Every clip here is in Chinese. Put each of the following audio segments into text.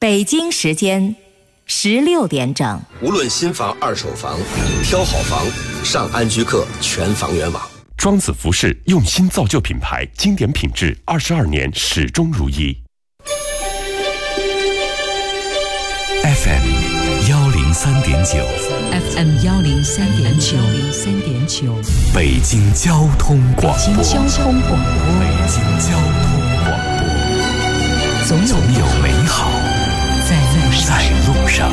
北京时间16点整。 无论新房、二手房，挑好房，上安居客全房源网。 庄子服饰用心造就品牌，经典品质，22年始终如一。 FM 103.9 FM 103.9 北京交通广播。 北京交通广播。总有美好在路上。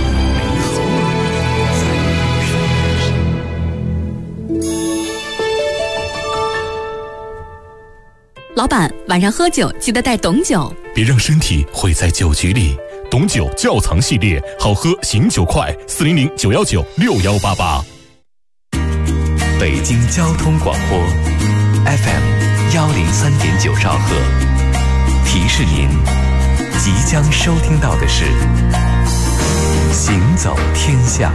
老板，晚上喝酒记得带董酒， 别让身体毁在酒局里。董酒窖藏系列，好喝醒酒快，400-919-6188。 北京交通广播 FM 103.9兆赫，提示您即将收听到的是行走天下。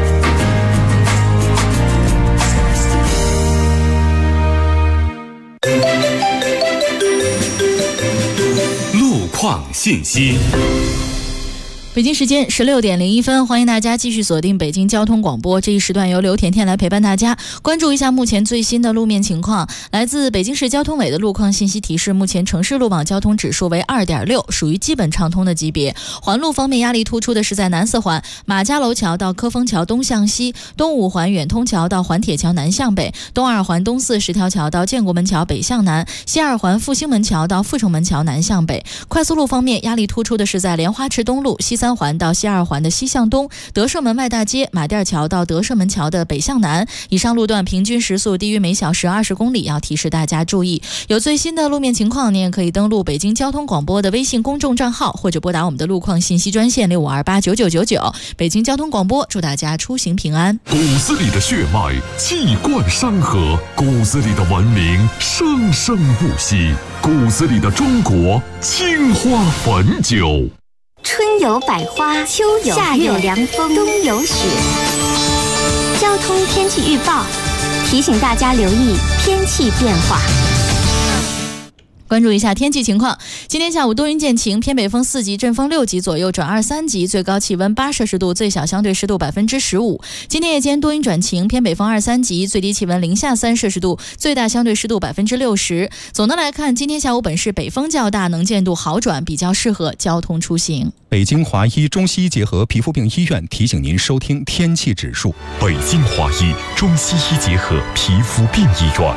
路况信息。 北京时间16点01分，欢迎大家继续锁定北京交通广播。这一时段由刘甜甜来陪伴大家，关注一下目前最新的路面情况。来自北京市交通委的路况信息提示，目前城市路网交通指数为 2.6， 属于基本畅通的级别。环路方面，压力突出的是在南四环马家楼桥到科丰桥东向西，东五环远通桥到环铁桥南向北，东二环东四十条桥到建国门桥北向南，西二环复兴门桥到阜成门桥南向北。快速路方面，压力突出的是在莲花池东路西三环到西二环的西向东，德胜门外大街马甸桥到德胜门桥的北向南。以上路段平均时速低于每小时20公里，要提示大家注意。有最新的路面情况，您也可以登录北京交通广播的微信公众账号，或者拨打我们的路况信息专线65289999。北京交通广播，祝大家出行平安。 骨子里的血脉气贯山河，骨子里的文明生生不息，骨子里的中国青花汾酒。 春有百花，秋有夏有凉风，冬有雪。交通天气预报提醒大家留意天气变化。 关注一下天气情况，今天下午多云见晴，偏北风4级，阵风6级左右转2、3级，最高气温8摄氏度，最小相对湿度15%。今天夜间多云转晴，偏北风2、3级，最低气温零下3摄氏度，最大相对湿度60%。总的来看，今天下午本市北风较大，能见度好转，比较适合交通出行。 北京华医中西医结合皮肤病医院提醒您收听天气指数。 北京华医中西医结合皮肤病医院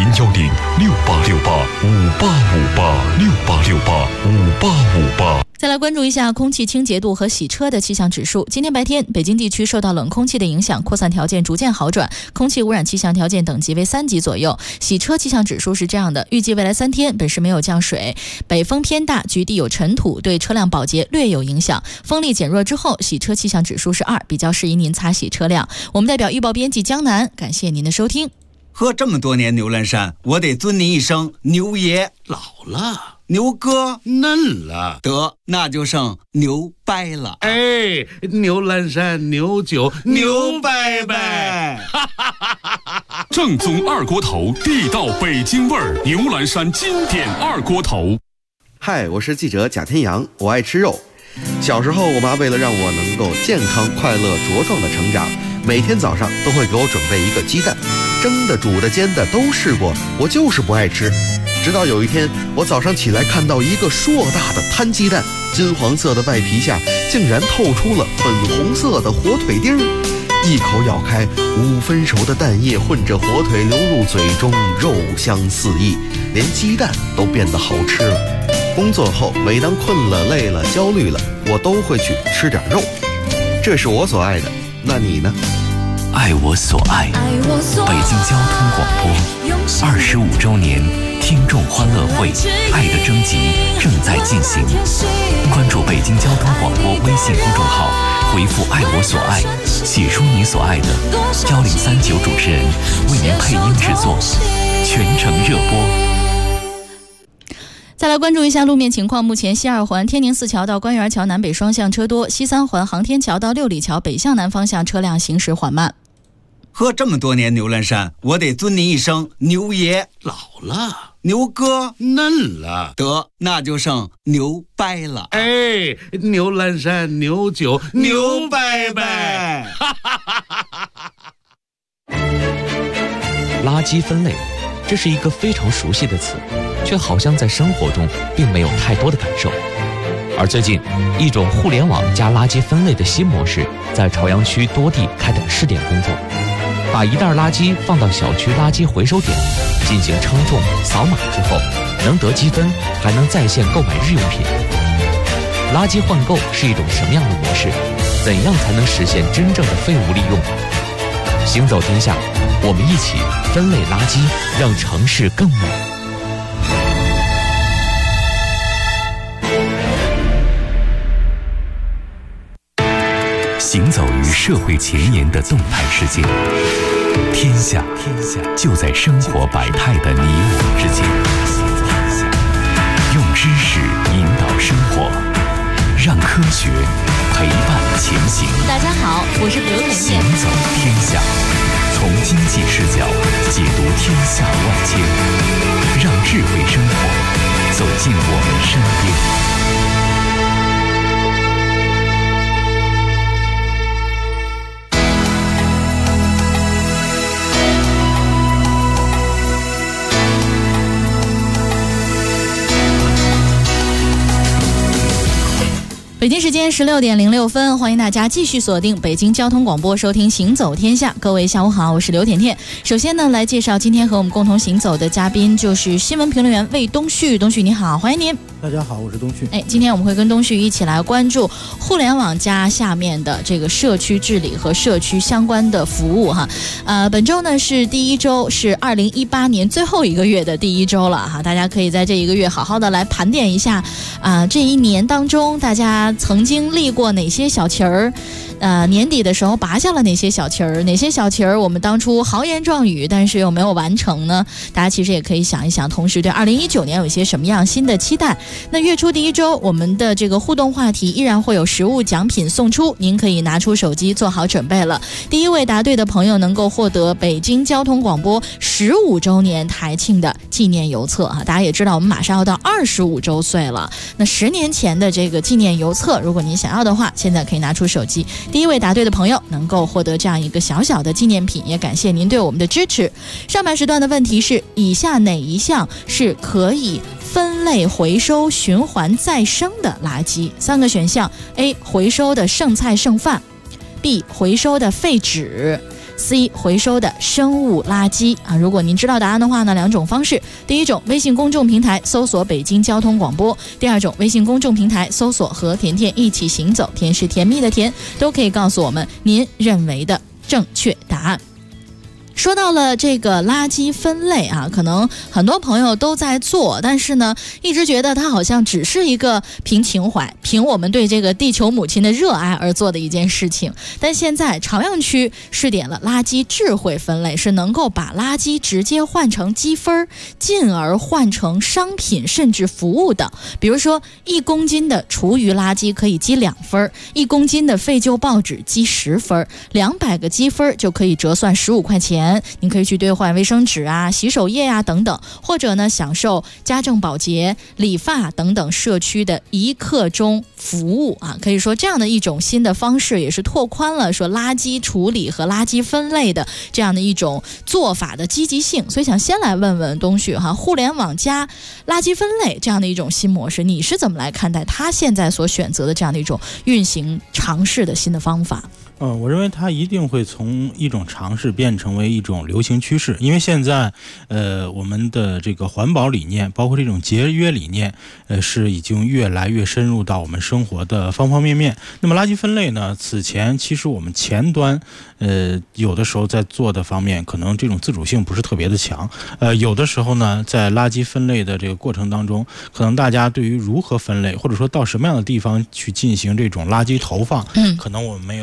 ，010-6868-5858，6868-5858。 再来关注一下空气清洁度和洗车的气象指数。今天白天，北京地区受到冷空气的影响，扩散条件逐渐好转，空气污染气象条件等级为3级左右。洗车气象指数是这样的：预计未来3天，本市没有降水，北风偏大，局地有尘土，对车辆保洁略有影响。风力减弱之后，洗车气象指数是2，比较适宜您擦洗车辆。我们代表预报编辑江南，感谢您的收听。 喝这么多年牛栏山，我得尊您一声牛爷。 老了， 牛哥嫩了， 得那就剩牛掰了。 哎，牛栏山牛酒牛掰掰。 正宗二锅头，地道北京味儿，牛栏山经典二锅头。 嗨，我是记者贾天阳，我爱吃肉。小时候，我妈为了让我能够健康、快乐、茁壮的成长，每天早上都会给我准备一个鸡蛋，蒸的、煮的、煎的都试过，我就是不爱吃。直到有一天，我早上起来看到一个硕大的摊鸡蛋，金黄色的外皮下竟然透出了粉红色的火腿丁儿，一口咬开，5分熟的蛋液混着火腿流入嘴中，肉香四溢，连鸡蛋都变得好吃了。工作后，每当困了、累了、焦虑了，我都会去吃点肉，这是我所爱的。那你呢？ 爱我所爱，北京交通广播25周年听众欢乐会爱的征集正在进行，关注北京交通广播微信公众号，回复爱我所爱，写出你所爱的，1039主持人为您配音制作，全程热播。 再来关注一下路面情况，目前西二环天宁寺桥到官园桥南北双向车多，西三环航天桥到六里桥北向南方向车辆行驶缓慢。 喝这么多年牛栏山，我得尊您一声牛爷。 老了， 牛哥嫩了， 得那就剩牛掰了。 哎，牛栏山牛酒牛掰掰。 垃圾分类，这是一个非常熟悉的词，却好像在生活中并没有太多的感受。而最近，一种互联网加垃圾分类的新模式在朝阳区多地开展试点工作，把一袋垃圾放到小区垃圾回收点，进行称重扫码之后，能得积分，还能在线购买日用品。垃圾换购是一种什么样的模式？怎样才能实现真正的废物利用？行走天下，我们一起分类垃圾，让城市更美。 行走于社会前沿的动态世界，天下就在生活百态的你我之间。用知识引导生活，让科学陪伴前行。 大家好，我是刘甜甜。 行走天下，从经济视角解读天下万千，让智慧生活走进我们身边。 北京时间16点06分，欢迎大家继续锁定北京交通广播，收听行走天下。各位下午好，我是刘甜甜。首先呢，来介绍今天和我们共同行走的嘉宾，就是新闻评论员魏东旭。东旭你好，欢迎您。 大家好，我是东旭。 今天我们会跟东旭一起来关注互联网加下面的这个社区治理和社区相关的服务哈。本周呢是第一周，是2018年最后一个月的第一周了哈。大家可以在这一个月好好的来盘点一下这一年当中大家曾经立过哪些小旗儿，年底的时候拔下了哪些小旗儿，哪些小旗儿我们当初豪言壮语但是又没有完成呢？大家其实也可以想一想，同时对2019年有一些什么样新的期待。那月初第一周，我们的这个互动话题依然会有实物奖品送出，您可以拿出手机做好准备了。第一位答对的朋友能够获得北京交通广播15周年台庆的纪念邮册哈。大家也知道我们马上要到25周岁了，那10年前的这个纪念邮册，如果您想要的话，现在可以拿出手机。第一位答对的朋友能够获得这样一个小小的纪念品，也感谢您对我们的支持。上半时段的问题是：以下哪一项是可以分类回收循环再生的垃圾？3个选项 ：A. 回收的剩菜剩饭 ，B. 回收的废纸 ，C. 回收的生物垃圾啊。如果您知道答案的话呢，两种方式：第一种，微信公众平台搜索北京交通广播；第二种，微信公众平台搜索和甜甜一起行走，甜是甜蜜的甜，都可以告诉我们您认为的正确答案。说到了这个垃圾分类啊，可能很多朋友都在做，但是呢，一直觉得它好像只是一个凭情怀、凭我们对这个地球母亲的热爱而做的一件事情。但现在朝阳区试点了垃圾智慧分类，是能够把垃圾直接换成积分，进而换成商品甚至服务等。比如说，1公斤的厨余垃圾可以积2分，1公斤的废旧报纸积10分，200个积分就可以折算15块钱。您可以去兑换卫生纸啊、洗手液啊等等，或者呢享受家政保洁、理发等等社区的1刻钟服务啊。可以说这样的一种新的方式，也是拓宽了说垃圾处理和垃圾分类的这样的一种做法的积极性。所以想先来问问东旭哈，互联网加垃圾分类这样的一种新模式，你是怎么来看待它现在所选择的这样的一种运行尝试的新的方法？ 我认为它一定会从一种尝试变成为一种流行趋势，因为现在我们的这个环保理念，包括这种节约理念，是已经越来越深入到我们生活的方方面面。那么垃圾分类呢，此前其实我们前端有的时候在做的方面，可能这种自主性不是特别的强。有的时候呢，在垃圾分类的这个过程当中，可能大家对于如何分类，或者说到什么样的地方去进行这种垃圾投放，可能我们没有特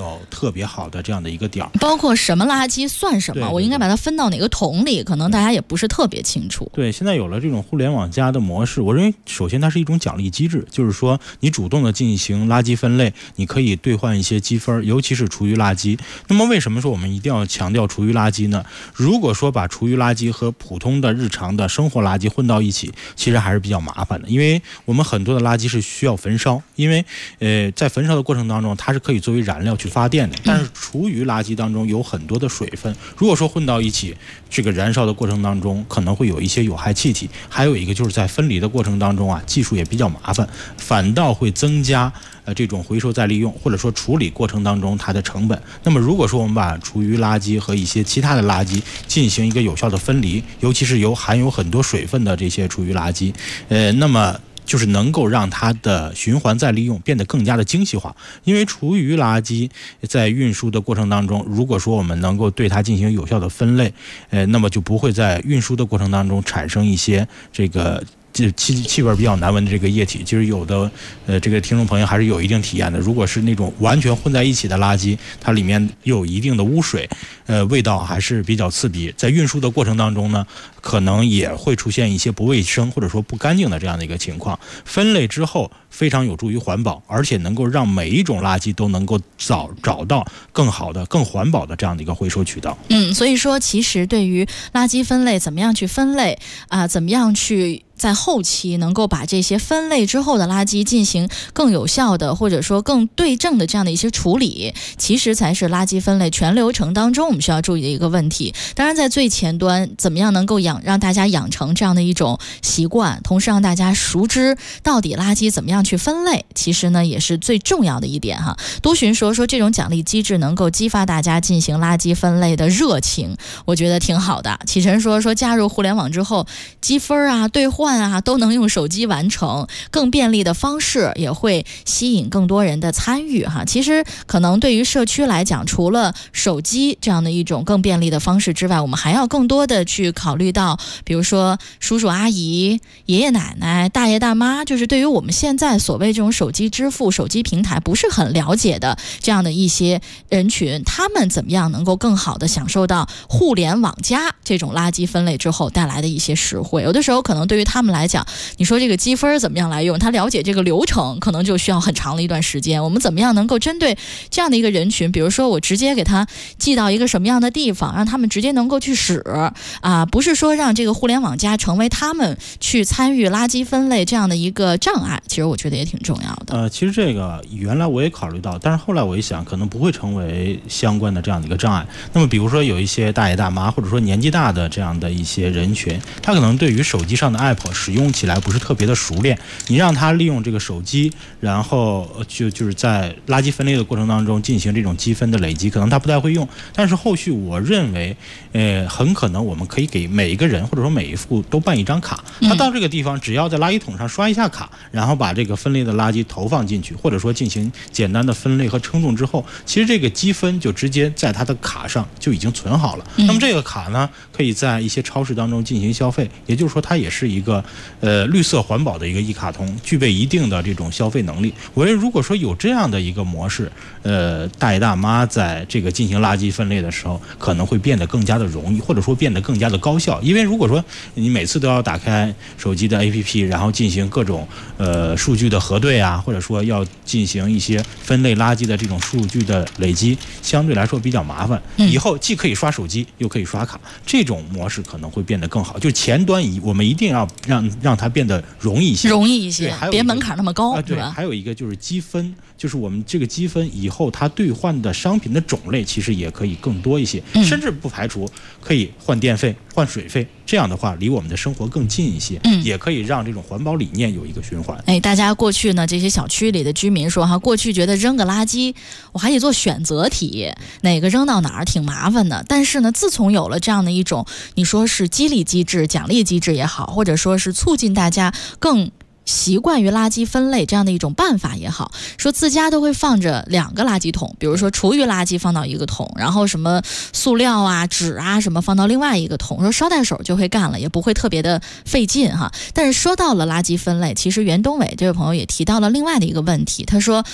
特别好的这样的一个点儿。 包括什么垃圾算什么， 对对对， 我应该把它分到哪个桶里，可能大家也不是特别清楚。 对，现在有了这种互联网加的模式，我认为首先它是一种奖励机制，就是说你主动的进行垃圾分类，你可以兑换一些积分，尤其是厨余垃圾。那么为什么说我们一定要强调厨余垃圾呢？如果说把厨余垃圾和普通的日常的生活垃圾混到一起，其实还是比较麻烦的，因为我们很多的垃圾是需要焚烧，因为在焚烧的过程当中，它是可以作为燃料去发电的。但是厨余垃圾当中有很多的水分，如果说混到一起，这个燃烧的过程当中可能会有一些有害气体。还有一个就是在分离的过程当中啊，技术也比较麻烦，反倒会增加这种回收再利用或者说处理过程当中它的成本。那么如果说我们把厨余垃圾和一些其他的垃圾进行一个有效的分离，尤其是含有很多水分的这些厨余垃圾，那么就是能够让它的循环再利用变得更加的精细化。因为厨余垃圾在运输的过程当中，如果说我们能够对它进行有效的分类，那么就不会在运输的过程当中产生一些这个气味比较难闻的这个液体。其实有的这个听众朋友还是有一定体验的，如果是那种完全混在一起的垃圾，它里面有一定的污水，味道还是比较刺鼻。在运输的过程当中呢，可能也会出现一些不卫生或者说不干净的这样的一个情况。分类之后非常有助于环保，而且能够让每一种垃圾都能够找到更好的更环保的这样的一个回收渠道。 所以说其实对于垃圾分类怎么样去分类怎么样去在后期能够把这些分类之后的垃圾进行更有效的或者说更对症的这样的一些处理，其实才是垃圾分类全流程当中我们需要注意的一个问题。当然在最前端怎么样能够让大家养成这样的一种习惯，同时让大家熟知到底垃圾怎么样去分类，其实呢也是最重要的一点哈。都询说这种奖励机制能够激发大家进行垃圾分类的热情，我觉得挺好的。启辰说加入互联网之后，积分兑换都能用手机完成，更便利的方式也会吸引更多人的参与哈。其实可能对于社区来讲，除了手机这样的一种更便利的方式之外，我们还要更多的去考虑到，比如说叔叔阿姨、爷爷奶奶、大爷大妈，就是对于我们现在所谓这种手机支付、手机平台不是很了解的这样的一些人群，他们怎么样能够更好的享受到互联网加这种垃圾分类之后带来的一些实惠。有的时候可能对于他们来讲，你说这个积分怎么样来用，他了解这个流程可能就需要很长的一段时间。我们怎么样能够针对这样的一个人群，比如说我直接给他寄到一个什么样的地方，让他们直接能够去使不是说让这个互联网加成为他们去参与垃圾分类这样的一个障碍，其实我觉得也挺重要的。 其实这个原来我也考虑到，但是后来我一想可能不会成为相关的这样的一个障碍。那么比如说有一些大爷大妈或者说年纪大的这样的一些人群，他可能对于手机上的 app 使用起来不是特别的熟练，你让他利用这个手机，然后就是在垃圾分类的过程当中进行这种积分的累积，可能他不太会用。但是后续我认为很可能我们可以给每一个人或者说每一户都办一张卡，他到这个地方只要在垃圾桶上刷一下卡，然后把这个分类的垃圾投放进去，或者说进行简单的分类和称重之后，其实这个积分就直接在他的卡上就已经存好了。那么这个卡呢，可以在一些超市当中进行消费，也就是说它也是一个绿色环保的一个一卡通，具备一定的这种消费能力。我认为如果说有这样的一个模式，大爷大妈在这个进行垃圾分类的时候，可能会变得更加的容易，或者说变得更加的高效。因为如果说你每次都要打开手机的 APP， 然后进行各种数据的核对或者说要进行一些分类垃圾的这种数据的累积，相对来说比较麻烦。以后既可以刷手机又可以刷卡，这种模式可能会变得更好。就前端我们一定要让它变得容易一些， 别门槛那么高， 对吧？还有一个就是积分，就是我们这个积分以后它兑换的商品的种类其实也可以更多一些，甚至不排除可以换电费、换水费，这样的话离我们的生活更近一些，也可以让这种环保理念有一个循环。 大家过去呢，这些小区里的居民说过去觉得扔个垃圾我还得做选择题，哪个扔到哪儿挺麻烦的。但是呢，自从有了这样的一种你说是激励机制、奖励机制也好，或者说是促进大家更习惯于垃圾分类这样的一种办法也好，说自家都会放着2个垃圾桶，比如说厨余垃圾放到一个桶，然后什么塑料纸什么放到另外一个桶，说捎带手就会干了，也不会特别的费劲哈。但是说到了垃圾分类，其实袁东伟这位朋友也提到了另外的一个问题，他说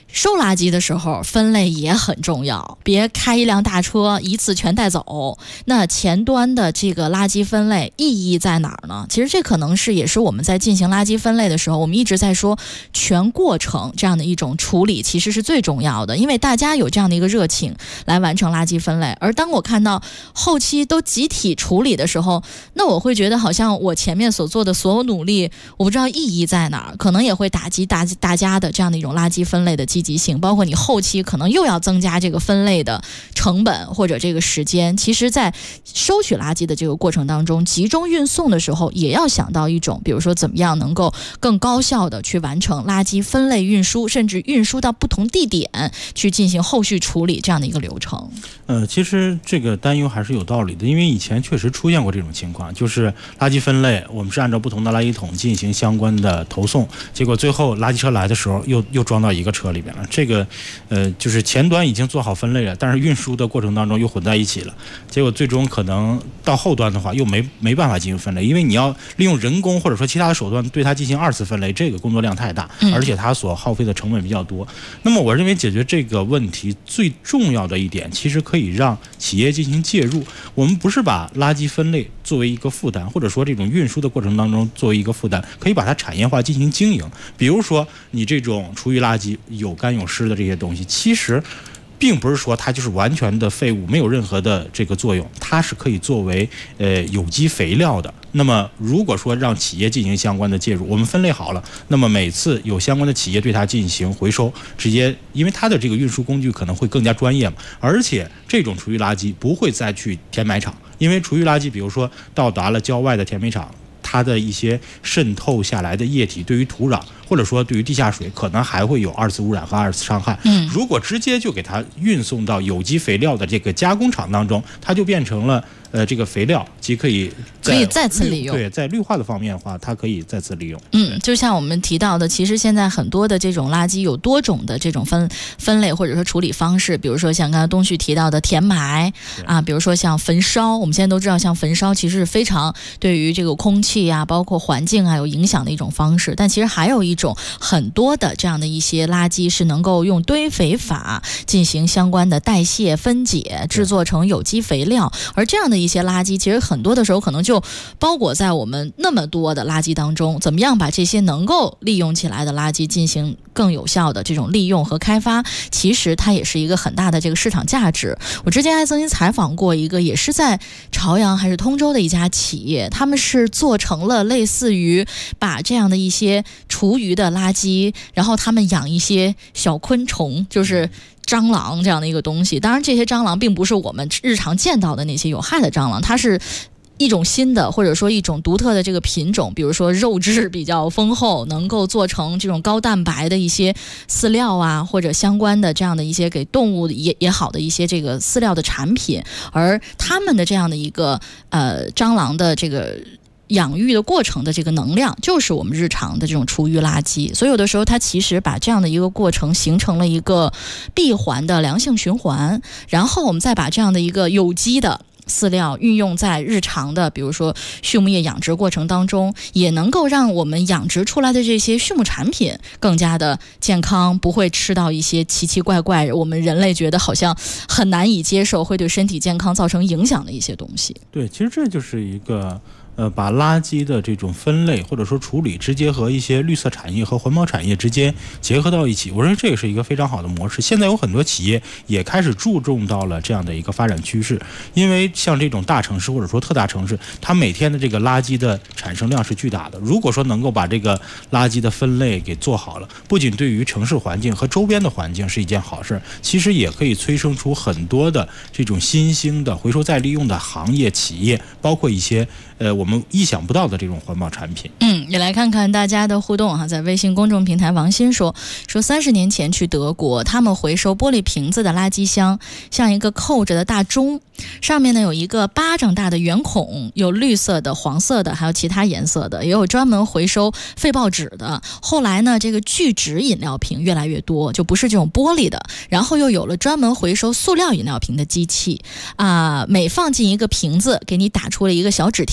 收垃圾的时候分类也很重要，别开一辆大车一次全带走。那前端的这个垃圾分类意义在哪儿呢？其实这可能也是我们在进行垃圾分类的时候，我们一直在说全过程这样的一种处理其实是最重要的，因为大家有这样的一个热情来完成垃圾分类。而当我看到后期都集体处理的时候，那我会觉得好像我前面所做的所有努力，我不知道意义在哪儿，可能也会打击大家的这样的一种垃圾分类的积极性，包括你后期可能又要增加这个分类的成本或者这个时间。其实在收取垃圾的这个过程当中，集中运送的时候也要想到一种，比如说怎么样能够更高效的去完成垃圾分类运输，甚至运输到不同地点去进行后续处理这样的一个流程。 其实这个担忧还是有道理的，因为以前确实出现过这种情况，就是垃圾分类我们是按照不同的垃圾桶进行相关的投送，结果最后垃圾车来的时候又装到一个车里边了。这个就是前端已经做好分类了，但是运输的过程当中又混在一起了，结果最终可能到后端的话又没办法进行分类，因为你要利用人工或者说其他的手段对它进行二次分类，这个工作量太大，而且它所耗费的成本比较多。那么我认为解决这个问题最重要的一点，其实可以让企业进行介入。我们不是把垃圾分类作为一个负担，或者说这种运输的过程当中作为一个负担，可以把它产业化进行经营。比如说你这种厨余垃圾有干有湿的这些东西，其实并不是说它就是完全的废物，没有任何的这个作用，它是可以作为有机肥料的。那么如果说让企业进行相关的介入，我们分类好了，那么每次有相关的企业对它进行回收，直接因为它的这个运输工具可能会更加专业嘛，而且这种厨余垃圾不会再去填埋场，因为厨余垃圾比如说到达了郊外的填埋场，它的一些渗透下来的液体对于土壤或者说对于地下水可能还会有二次污染和二次伤害。如果直接就给它运送到有机肥料的这个加工厂当中，它就变成了这个肥料，即可以再次利用。 对，在绿化的方面的话，它可以再次利用。 就像我们提到的，其实现在很多的这种垃圾有多种的这种分类或者说处理方式，比如说像刚才东旭提到的填埋啊，比如说像焚烧，我们现在都知道，像焚烧其实是非常对于这个空气啊，包括环境啊有影响的一种方式。但其实还有一种很多的这样的一些垃圾是能够用堆肥法进行相关的代谢分解，制作成有机肥料。而这样的一些垃圾其实很多的时候可能就包裹在我们那么多的垃圾当中，怎么样把这些能够利用起来的垃圾进行更有效的这种利用和开发，其实它也是一个很大的这个市场价值。我之前还曾经采访过一个也是在朝阳还是通州的一家企业，他们是做成了类似于把这样的一些厨余的垃圾，然后他们养一些小昆虫，就是蟑螂这样的一个东西。当然这些蟑螂并不是我们日常见到的那些有害的蟑螂，它是一种新的或者说一种独特的这个品种，比如说肉质比较丰厚，能够做成这种高蛋白的一些饲料啊，或者相关的这样的一些给动物也好的一些这个饲料的产品。而他们的这样的一个蟑螂的这个养育的过程的这个能量，就是我们日常的这种厨余垃圾。所以有的时候它其实把这样的一个过程形成了一个闭环的良性循环，然后我们再把这样的一个有机的饲料运用在日常的比如说畜牧业养殖过程当中，也能够让我们养殖出来的这些畜牧产品更加的健康，不会吃到一些奇奇怪怪我们人类觉得好像很难以接受，会对身体健康造成影响的一些东西。 对，其实这就是一个把垃圾的这种分类或者说处理直接和一些绿色产业和环保产业之间结合到一起，我认为这也是一个非常好的模式。现在有很多企业也开始注重到了这样的一个发展趋势，因为像这种大城市或者说特大城市，它每天的这个垃圾的产生量是巨大的。如果说能够把这个垃圾的分类给做好了，不仅对于城市环境和周边的环境是一件好事，其实也可以催生出很多的这种新兴的回收再利用的行业企业，包括一些我们意想不到的这种环保产品。 也来看看大家的互动哈。在微信公众平台，王鑫说30年前去德国，他们回收玻璃瓶子的垃圾箱像一个扣着的大钟，上面呢有一个巴掌大的圆孔，有绿色的、黄色的，还有其他颜色的，也有专门回收废报纸的。后来呢，这个聚酯饮料瓶越来越多，就不是这种玻璃的，然后又有了专门回收塑料饮料瓶的机器每放进一个瓶子，给你打出了一个小纸条，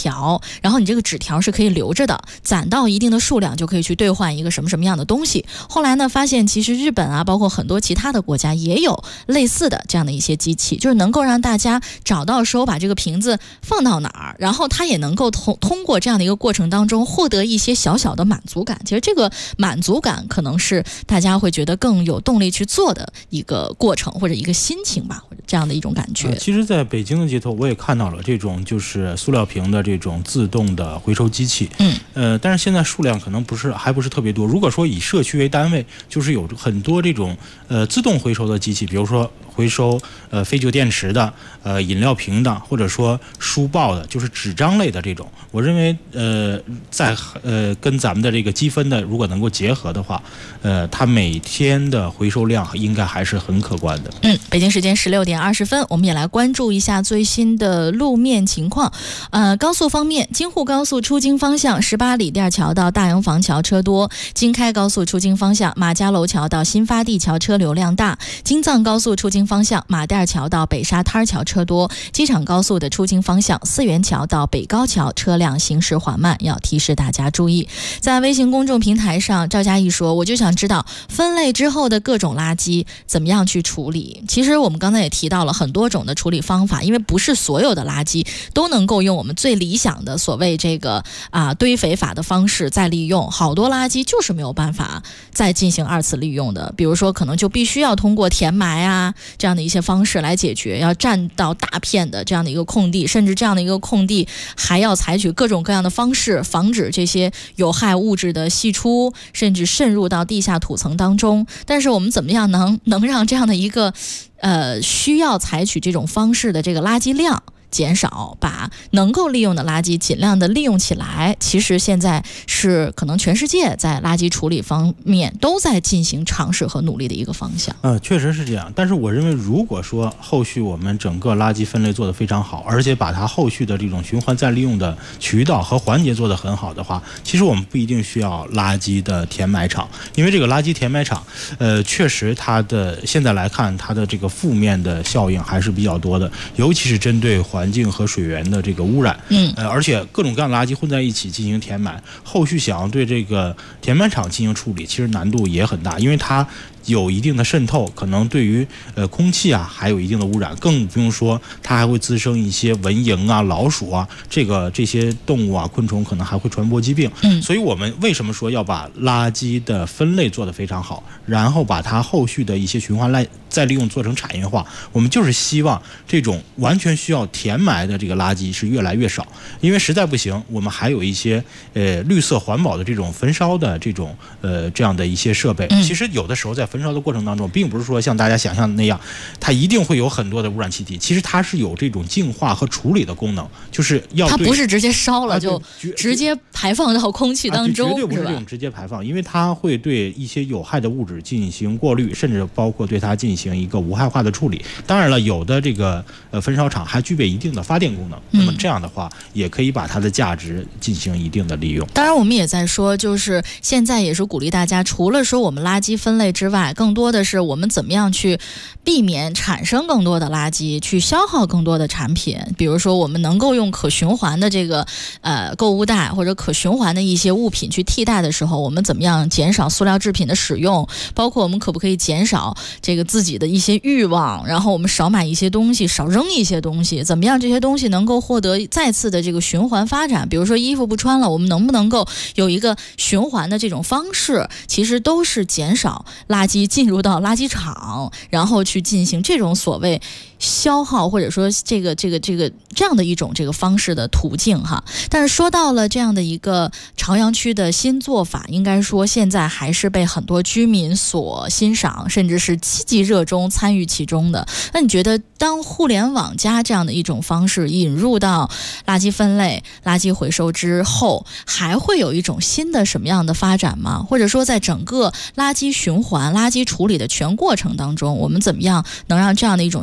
然后你这个纸条是可以留着的，攒到一定的数量就可以去兑换一个什么什么样的东西。后来呢，发现其实日本啊，包括很多其他的国家也有类似的这样的一些机器，就是能够让大家找到说把这个瓶子放到哪儿，然后它也能够通过这样的一个过程当中获得一些小小的满足感。其实这个满足感可能是大家会觉得更有动力去做的一个过程或者一个心情吧，或者这样的一种感觉。 其实在北京的街头我也看到了这种就是塑料瓶的这种自动的回收机器，但是现在数量可能还不是特别多。如果说以社区为单位，就是有很多这种自动回收的机器，比如说回收废旧电池的、饮料瓶的，或者说书报的，就是纸张类的这种。我认为在跟咱们的这个积分的如果能够结合的话，它每天的回收量应该还是很可观的。 北京时间16点20分，我们也来关注一下最新的路面情况。高速方面，京沪高速出京方向18里店桥到大洋房桥车多；京开高速出京方向马家楼桥到新发地桥车流量大；京藏高速出京方向马甸桥到北沙滩桥车多；机场高速的出京方向四元桥到北高桥车辆行驶缓慢，要提示大家注意。在微信公众平台上，赵佳怡说，我就想知道分类之后的各种垃圾怎么样去处理。其实我们刚才也提到了很多种的处理方法，因为不是所有的垃圾都能够用我们最理想的所谓这个堆肥法的方式再利用，好多垃圾就是没有办法再进行二次利用的。比如说可能就必须要通过填埋啊这样的一些方式来解决，要占到大片的这样的一个空地，甚至这样的一个空地还要采取各种各样的方式防止这些有害物质的析出，甚至渗入到地下土层当中。但是我们怎么样能让这样的一个需要采取这种方式的这个垃圾量减少，把能够利用的垃圾尽量的利用起来。其实现在是可能全世界在垃圾处理方面都在进行尝试和努力的一个方向。 确实是这样。但是我认为，如果说后续我们整个垃圾分类做得非常好，而且把它后续的这种循环再利用的渠道和环节做得很好的话，其实我们不一定需要垃圾的填埋场，因为这个垃圾填埋场，确实它的现在来看，它的这个负面的效应还是比较多的，尤其是针对环境和水源的这个污染，而且各种各样的垃圾混在一起进行填埋，后续想要对这个填埋场进行处理，其实难度也很大，因为它有一定的渗透，可能对于空气啊还有一定的污染，更不用说它还会滋生一些蚊蝇啊、老鼠啊，这些动物啊、昆虫可能还会传播疾病。所以我们为什么说要把垃圾的分类做得非常好，然后把它后续的一些循环再利用做成产业化？我们就是希望这种完全需要填埋的这个垃圾是越来越少，因为实在不行，我们还有一些绿色环保的这种焚烧的这样的一些设备。其实有的时候在焚烧的过程当中，并不是说像大家想象的那样，它一定会有很多的污染气体。其实它是有这种净化和处理的功能，就是要它不是直接烧了就直接排放到空气当中， 绝对不是这种直接排放，因为它会对一些有害的物质进行过滤，甚至包括对它进行一个无害化的处理。当然了，有的这个焚烧厂还具备一定的发电功能，那么这样的话也可以把它的价值进行一定的利用。 当然我们也在说，就是现在也是鼓励大家，除了说我们垃圾分类之外，更多的是我们怎么样去避免产生更多的垃圾，去消耗更多的产品。比如说我们能够用可循环的这个购物袋或者可循环的一些物品去替代的时候，我们怎么样减少塑料制品的使用，包括我们可不可以减少这个自己的一些欲望，然后我们少买一些东西，少扔一些东西，怎么样这些东西能够获得再次的这个循环发展。比如说衣服不穿了，我们能不能够有一个循环的这种方式，其实都是减少垃圾进入到垃圾场，然后去进行这种所谓消耗，或者说这样的一种这个方式的途径哈。但是说到了这样的一个朝阳区的新做法，应该说现在还是被很多居民所欣赏，甚至是积极热衷参与其中的。那你觉得当互联网加这样的一种方式引入到垃圾分类、垃圾回收之后，还会有一种新的什么样的发展吗？或者说在整个垃圾循环、垃圾处理的全过程当中，我们怎么样能让这样的一种新的思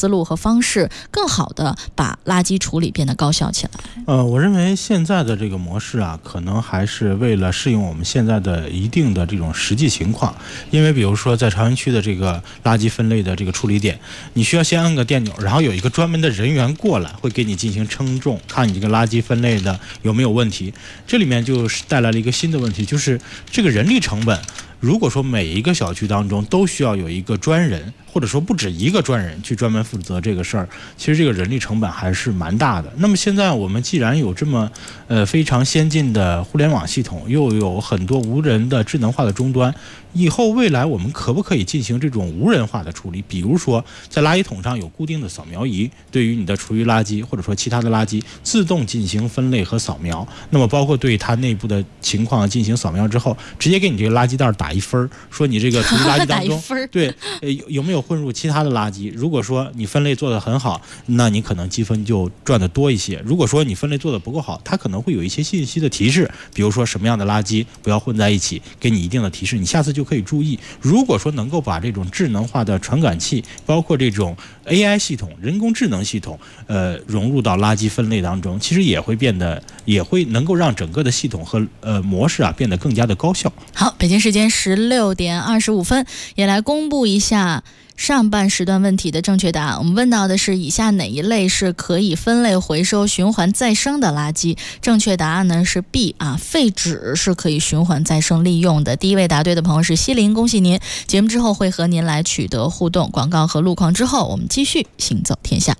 思路和方式，更好的把垃圾处理变得高效起来？ 我认为现在的这个模式啊，可能还是为了适应我们现在的一定的这种实际情况。因为比如说在朝阳区的这个垃圾分类的这个处理点，你需要先按个电钮，然后有一个专门的人员过来，会给你进行称重，看你这个垃圾分类的有没有问题。这里面就是带来了一个新的问题，就是这个人力成本。如果说每一个小区当中都需要有一个专人，或者说不止一个专人去专门负责这个事儿，其实这个人力成本还是蛮大的。那么现在我们既然有这么非常先进的互联网系统，又有很多无人的智能化的终端，以后未来我们可不可以进行这种无人化的处理？比如说在垃圾桶上有固定的扫描仪，对于你的厨余垃圾或者说其他的垃圾自动进行分类和扫描，那么包括对它内部的情况进行扫描之后，直接给你这个垃圾袋打1分，说你这个厨余垃圾当中对有没有混入其他的垃圾。如果说你分类做得很好，那你可能积分就赚得多一些。如果说你分类做得不够好，它可能会有一些信息的提示，比如说什么样的垃圾不要混在一起，给你一定的提示，你下次就可以注意。如果说能够把这种智能化的传感器，包括这种 AI 系统、人工智能系统融入到垃圾分类当中，其实也会能够让整个的系统和模式啊变得更加的高效。 好，北京时间16点25分，也来公布一下上半时段问题的正确答案。我们问到的是以下哪一类是可以分类回收循环再生的垃圾？正确答案呢是 B 啊，废纸是可以循环再生利用的。第一位答对的朋友是西林，恭喜您！节目之后会和您来取得互动，广告和路况之后，我们继续行走天下。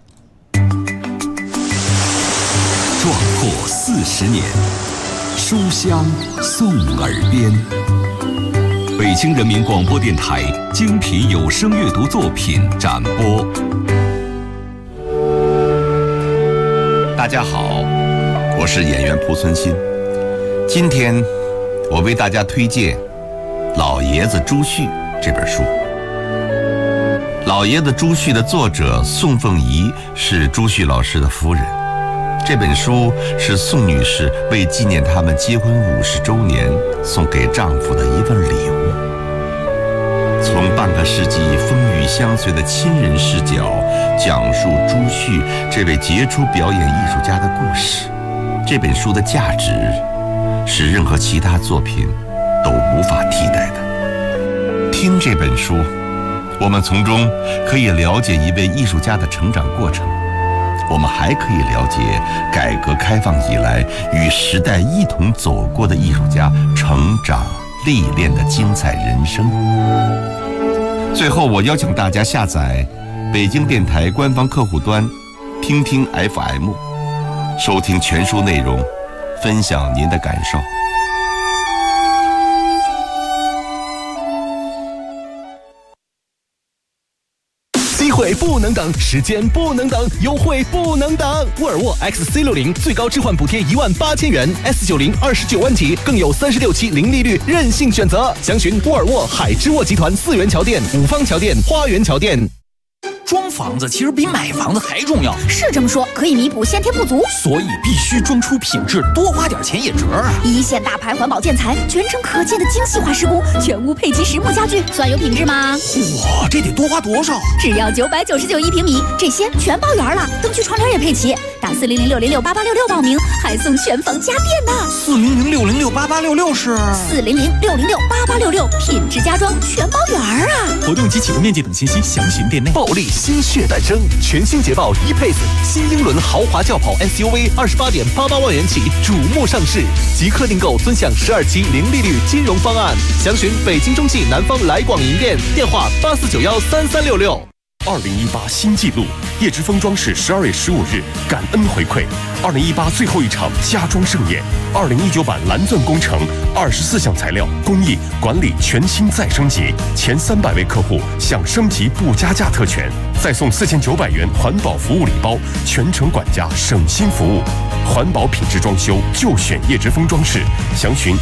壮阔40年，书香送耳边。北京人民广播电台精品有声阅读作品展播。 大家好，我是演员濮存昕。今天我为大家推荐《老爷子朱旭》这本书。《老爷子朱旭》的作者宋凤仪是朱旭老师的夫人。这本书是宋女士为纪念他们结婚50周年送给丈夫的一份礼物。从半个世纪风雨相随的亲人视角，讲述朱旭这位杰出表演艺术家的故事。这本书的价值是任何其他作品都无法替代的。听这本书，我们从中可以了解一位艺术家的成长过程，我们还可以了解改革开放以来与时代一同走过的艺术家成长历练的精彩人生。最后，我邀请大家下载北京电台官方客户端听听 FM， 收听全书内容，分享您的感受。 机会不能等，时间不能等，优惠不能等。沃尔沃 XC60 最高置换补贴18000元 ，S90 29万起，更有36期零利率任性选择。详询沃尔沃海之沃集团4元桥店、五方桥店、花园桥店。 装房子其实比买房子还重要， 是这么说，可以弥补先天不足， 所以必须装出品质，多花点钱也值啊！ 一线大牌环保建材，全程可见的精细化施工，全屋配齐实木家具，算有品质吗？ 哇，这得多花多少？ 只要999一平米，这些全包圆了，灯区窗帘也配齐。打40060688866报名，还送全房家电呢。 40060688866是 40060688866，品质家装全包圆啊！ 活动及启动面积等信息详询店内。 暴力心血诞生，全新捷豹E-Pace 新英伦豪华轿跑 SUV28.88万元起，瞩目上市，即刻订购尊享12期零利率金融方案。详询北京中汽南方来广营店，电话84913366。 2018新纪录，叶之峰装饰12月15日感恩回馈，2018最后一场家装盛宴，2019版蓝钻工程24项材料工艺管理全新再升级，前300位客户享升级不加价特权，再送4900元环保服务礼包，全程管家省心服务，环保品质装修就选叶之峰装饰，详询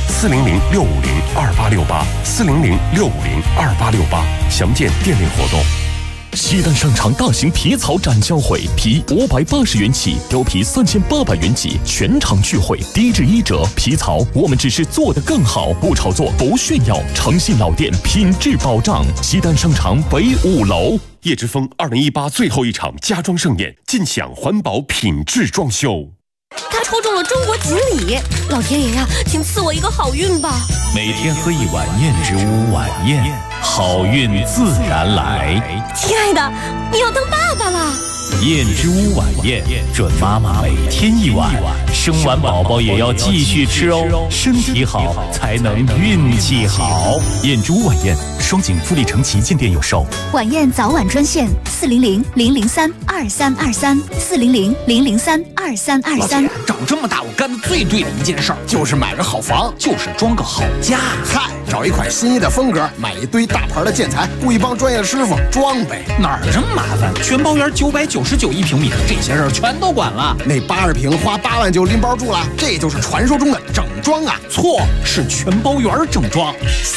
400-650-2868，400-650-2868，详见店内活动。 西单商场大型皮草展销会，皮580元起，貂皮3800元起，全场聚会，低至1折。皮草我们只是做得更好，不炒作，不炫耀，诚信老店，品质保障。西单商场北5楼。 叶之峰2018最后一场家装盛宴，尽享环保品质装修。 他抽中了中国锦鲤，老天爷呀，请赐我一个好运吧！ 每天喝一碗燕之屋晚宴，好运自然来。 亲爱的，你要当爸爸了。 燕之屋晚宴，准妈妈每天一碗，生完宝宝也要继续吃哦。身体好才能运气好。燕之屋晚宴，双井富力城旗舰店有售。 晚宴早晚专线400-003-2323，400-003-2323。 长这么大，我干的最对的一件事儿就是买个好房，就是装个好家。 嗨，找一款心仪的风格，买一堆大牌的建材，雇一帮专业师傅装呗。 哪儿这么麻烦？全包圆999一平米，这些事儿全都管了。 那80平花8万就拎包住了，这就是传说中的整装啊！ 错，是全包圆整装。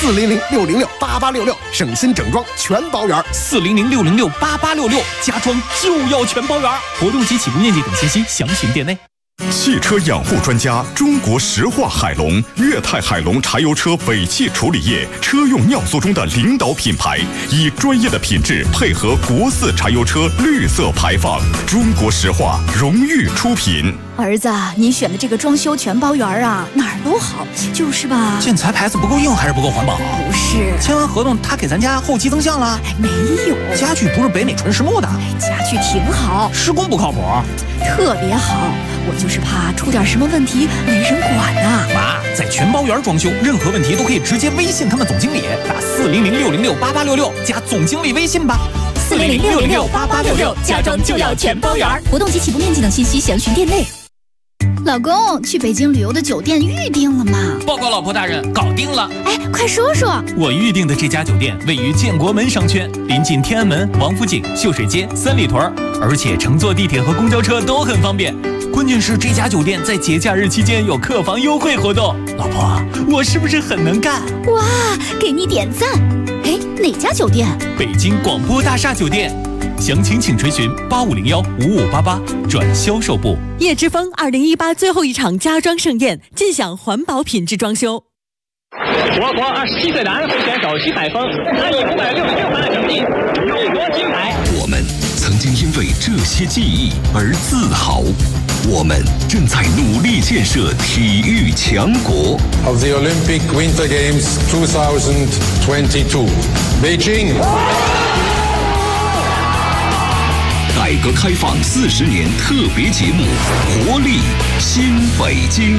400-606-8866，省心整装全包圆。 400-606-8866，家装就要全包圆。 活动及起步面积等信息详询店内。 汽车养护专家中国石化海龙，粤泰海龙柴油车尾气处理液车用尿素中的领导品牌，以专业的品质配合国4柴油车绿色排放，中国石化荣誉出品。 儿子，你选的这个装修全包圆啊，哪儿都好，就是吧？ 建材牌子不够硬还是不够环保？ 不是， 签完合同他给咱家后期增项了？ 没有， 家具不是北美纯实木的。 家具挺好， 施工不靠谱， 特别好。我就是怕出点什么问题没人管呐。 妈，在全包圆装修，任何问题都可以直接微信他们总经理，打400-606-8866加总经理微信吧。 400-606-8866，家装就要全包圆。 活动及起步面积等信息详询店内。老公，去北京旅游的酒店预定了吗？ 报告老婆大人，搞定了。 哎，快说说。 我预定的这家酒店位于建国门商圈，临近天安门、王府井、秀水街、三里屯，而且乘坐地铁和公交车都很方便。关键是这家酒店在节假日期间有客房优惠活动。老婆，我是不是很能干？ 哇，给你点赞。哎，哪家酒店？ 北京广播大厦酒店。详情请垂询8501-5588转销售部。 叶之峰2018最后一场家装盛宴，尽享环保品质装修。 我国27岁的安徽选手徐海峰，他以566分的成绩荣夺金牌。 我们曾经因为这些记忆而自豪，我们正在努力建设体育强国。 Of the Olympic Winter Games 2022, Beijing。 改革开放40年特别节目《活力新北京》。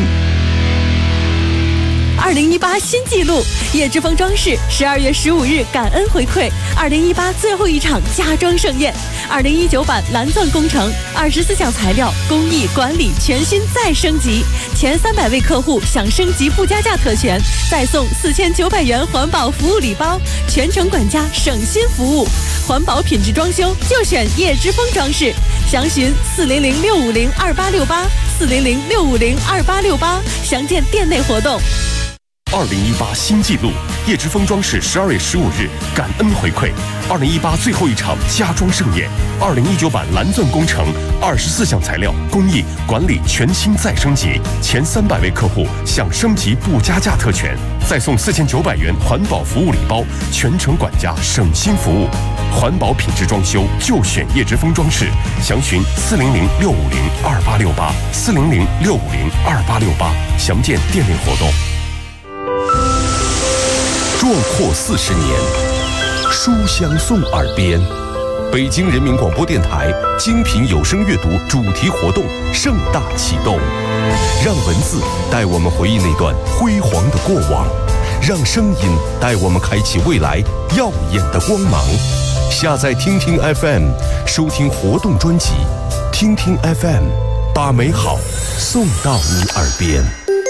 2018新纪录，叶之峰装饰12月15日感恩回馈2018最后一场家装盛宴，2019版蓝钻工程24项材料工艺管理全新再升级，前300位客户享升级附加价特权，再送4900元环保服务礼包，全程管家省心服务，环保品质装修就选叶之峰装饰，详询400-650-2868 400-650-2868，详见店内活动。 2018新纪录，叶之峰装饰12月15日感恩回馈2018最后一场家装盛宴，2019版蓝钻工程24项材料工艺管理全新再升级，前300位客户享升级不加价特权，再送4900元环保服务礼包，全程管家省心服务，环保品质装修就选叶之峰装饰，详询400-650-2868 400-650-2868，详见店内活动。 壮阔40年，书香送耳边。北京人民广播电台精品有声阅读主题活动盛大启动，让文字带我们回忆那段辉煌的过往，让声音带我们开启未来耀眼的光芒。下载听听 FM， 收听活动专辑，听听 FM， 把美好送到你耳边。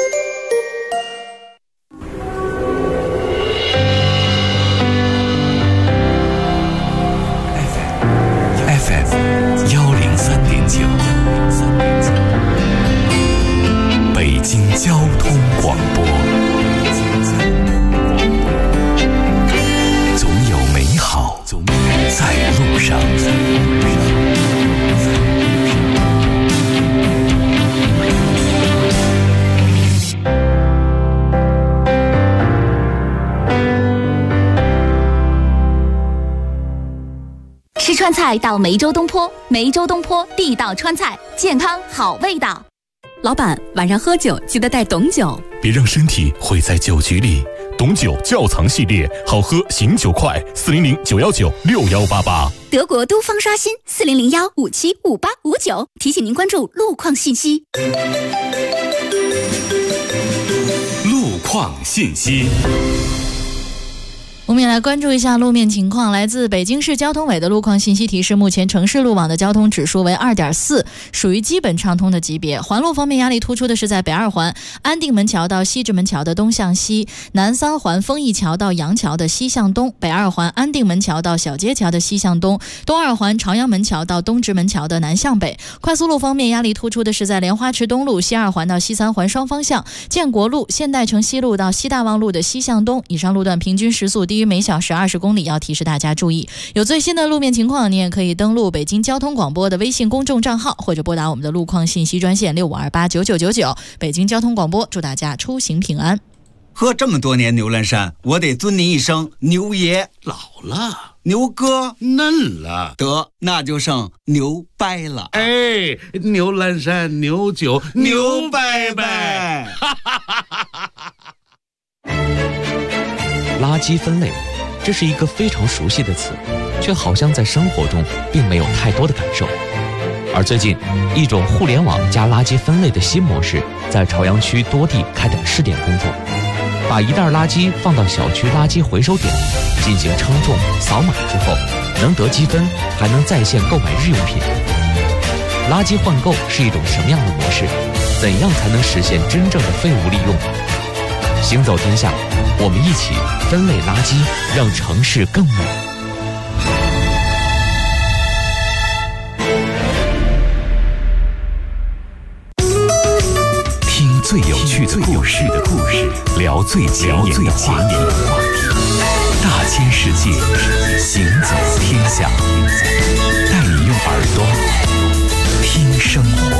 北京交通广播，总有美好在路上。 川菜到梅州东坡，梅州东坡地道川菜，健康好味道。 老板，晚上喝酒记得带董酒， 别让身体毁在酒局里。董酒窖藏系列，好喝醒酒快，400-919-6188。 德国都方刷新，400-575859。提醒您关注路况信息。 路况信息。 我们也来关注一下路面情况。来自北京市交通委的路况信息提示，目前城市路网的交通指数为 2.4， 属于基本畅通的级别。环路方面，压力突出的是在北二环安定门桥到西直门桥的东向西，南三环丰益桥到杨桥的西向东，北二环安定门桥到小街桥的西向东，东二环朝阳门桥到东直门桥的南向北。快速路方面，压力突出的是在莲花池东路西二环到西三环双方向，建国路现代城西路到西大望路的西向东，以上路段平均时速低于每小时20公里，要提示大家注意。有最新的路面情况，你也可以登录北京交通广播的微信公众账号，或者拨打我们的路况信息专线65289999。北京交通广播，祝大家出行平安。 喝这么多年牛栏山，我得尊您一声牛爷。 老了， 牛哥嫩了， 得那就剩牛掰了。 哎，牛栏山牛酒牛掰掰。 垃圾分类，这是一个非常熟悉的词，却好像在生活中并没有太多的感受。而最近，一种互联网加垃圾分类的新模式在朝阳区多地开展试点工作，把一袋垃圾放到小区垃圾回收点进行称重扫码之后，能得积分，还能在线购买日用品。垃圾换购是一种什么样的模式？怎样才能实现真正的废物利用？行走天下，我们一起分类垃圾，让城市更美。 听最有趣的故事，聊最前沿的话题。大千世界，行走天下，带你用耳朵听生活。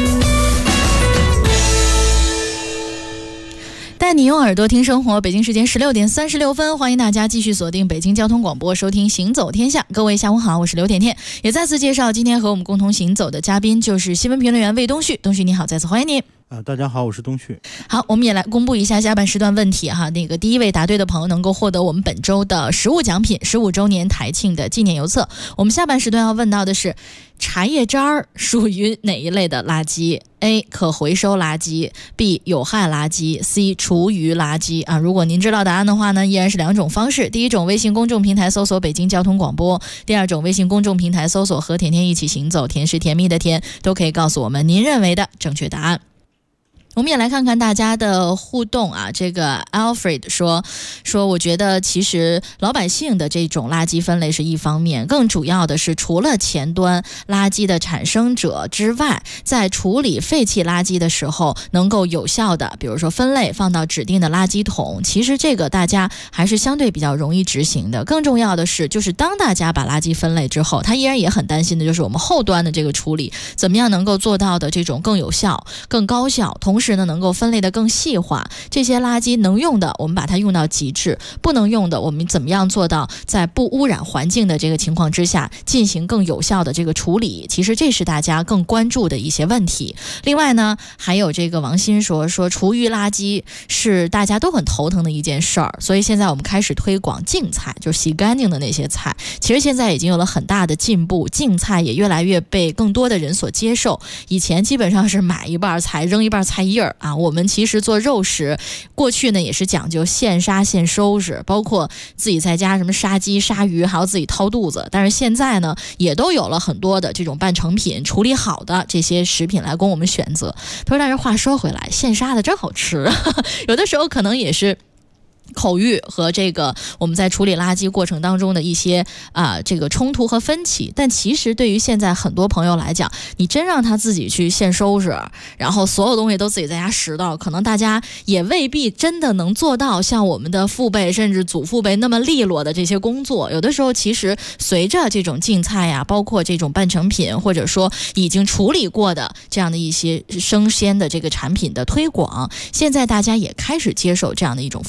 带你用耳朵听生活。北京时间16点36分，欢迎大家继续锁定北京交通广播，收听行走天下。各位下午好，我是刘甜甜，也再次介绍今天和我们共同行走的嘉宾就是新闻评论员魏东旭。东旭你好，再次欢迎你。 大家好，我是东旭。 好，我们也来公布一下下半时段问题哈。第一位答对的朋友能够获得我们本周的实物奖品，15周年台庆的纪念邮册。我们下半时段要问到的是，茶叶渣儿属于哪一类的垃圾？ A 可回收垃圾， B 有害垃圾， C 厨余垃圾啊。如果您知道答案的话呢，依然是两种方式。第一种，微信公众平台搜索北京交通广播；第二种，微信公众平台搜索和甜甜一起行走，甜是甜蜜的甜，都可以告诉我们您认为的正确答案。我们也来看看大家的互动啊。这个 Alfred 说我觉得其实老百姓的这种垃圾分类是一方面，更主要的是除了前端垃圾的产生者之外，在处理废弃垃圾的时候能够有效的比如说分类放到指定的垃圾桶，其实这个大家还是相对比较容易执行的。更重要的是，就是当大家把垃圾分类之后，他依然也很担心的就是我们后端的这个处理怎么样能够做到的这种更有效更高效，同时呢能够分类的更细化，这些垃圾能用的我们把它用到极致，不能用的我们怎么样做到在不污染环境的这个情况之下进行更有效的这个处理，其实这是大家更关注的一些问题。另外呢，还有这个王鑫说厨余垃圾是大家都很头疼的一件事儿，所以现在我们开始推广净菜，就是洗干净的那些菜。其实现在已经有了很大的进步，净菜也越来越被更多的人所接受。以前基本上是买一半菜扔一半菜叶儿啊，我们其实做肉食过去呢也是讲究现杀现收拾，包括自己在家什么杀鸡杀鱼还要自己掏肚子，但是现在呢也都有了很多的这种半成品处理好的这些食品来供我们选择。但是话说回来，现杀的真好吃有的时候可能也是口欲和这个我们在处理垃圾过程当中的一些这个冲突和分歧，但其实对于现在很多朋友来讲，你真让他自己去现收拾，然后所有东西都自己在家拾到，可能大家也未必真的能做到像我们的父辈甚至祖父辈那么利落的这些工作。有的时候其实随着这种净菜呀，包括这种半成品或者说已经处理过的这样的一些生鲜的这个产品的推广，现在大家也开始接受这样的一种方式了。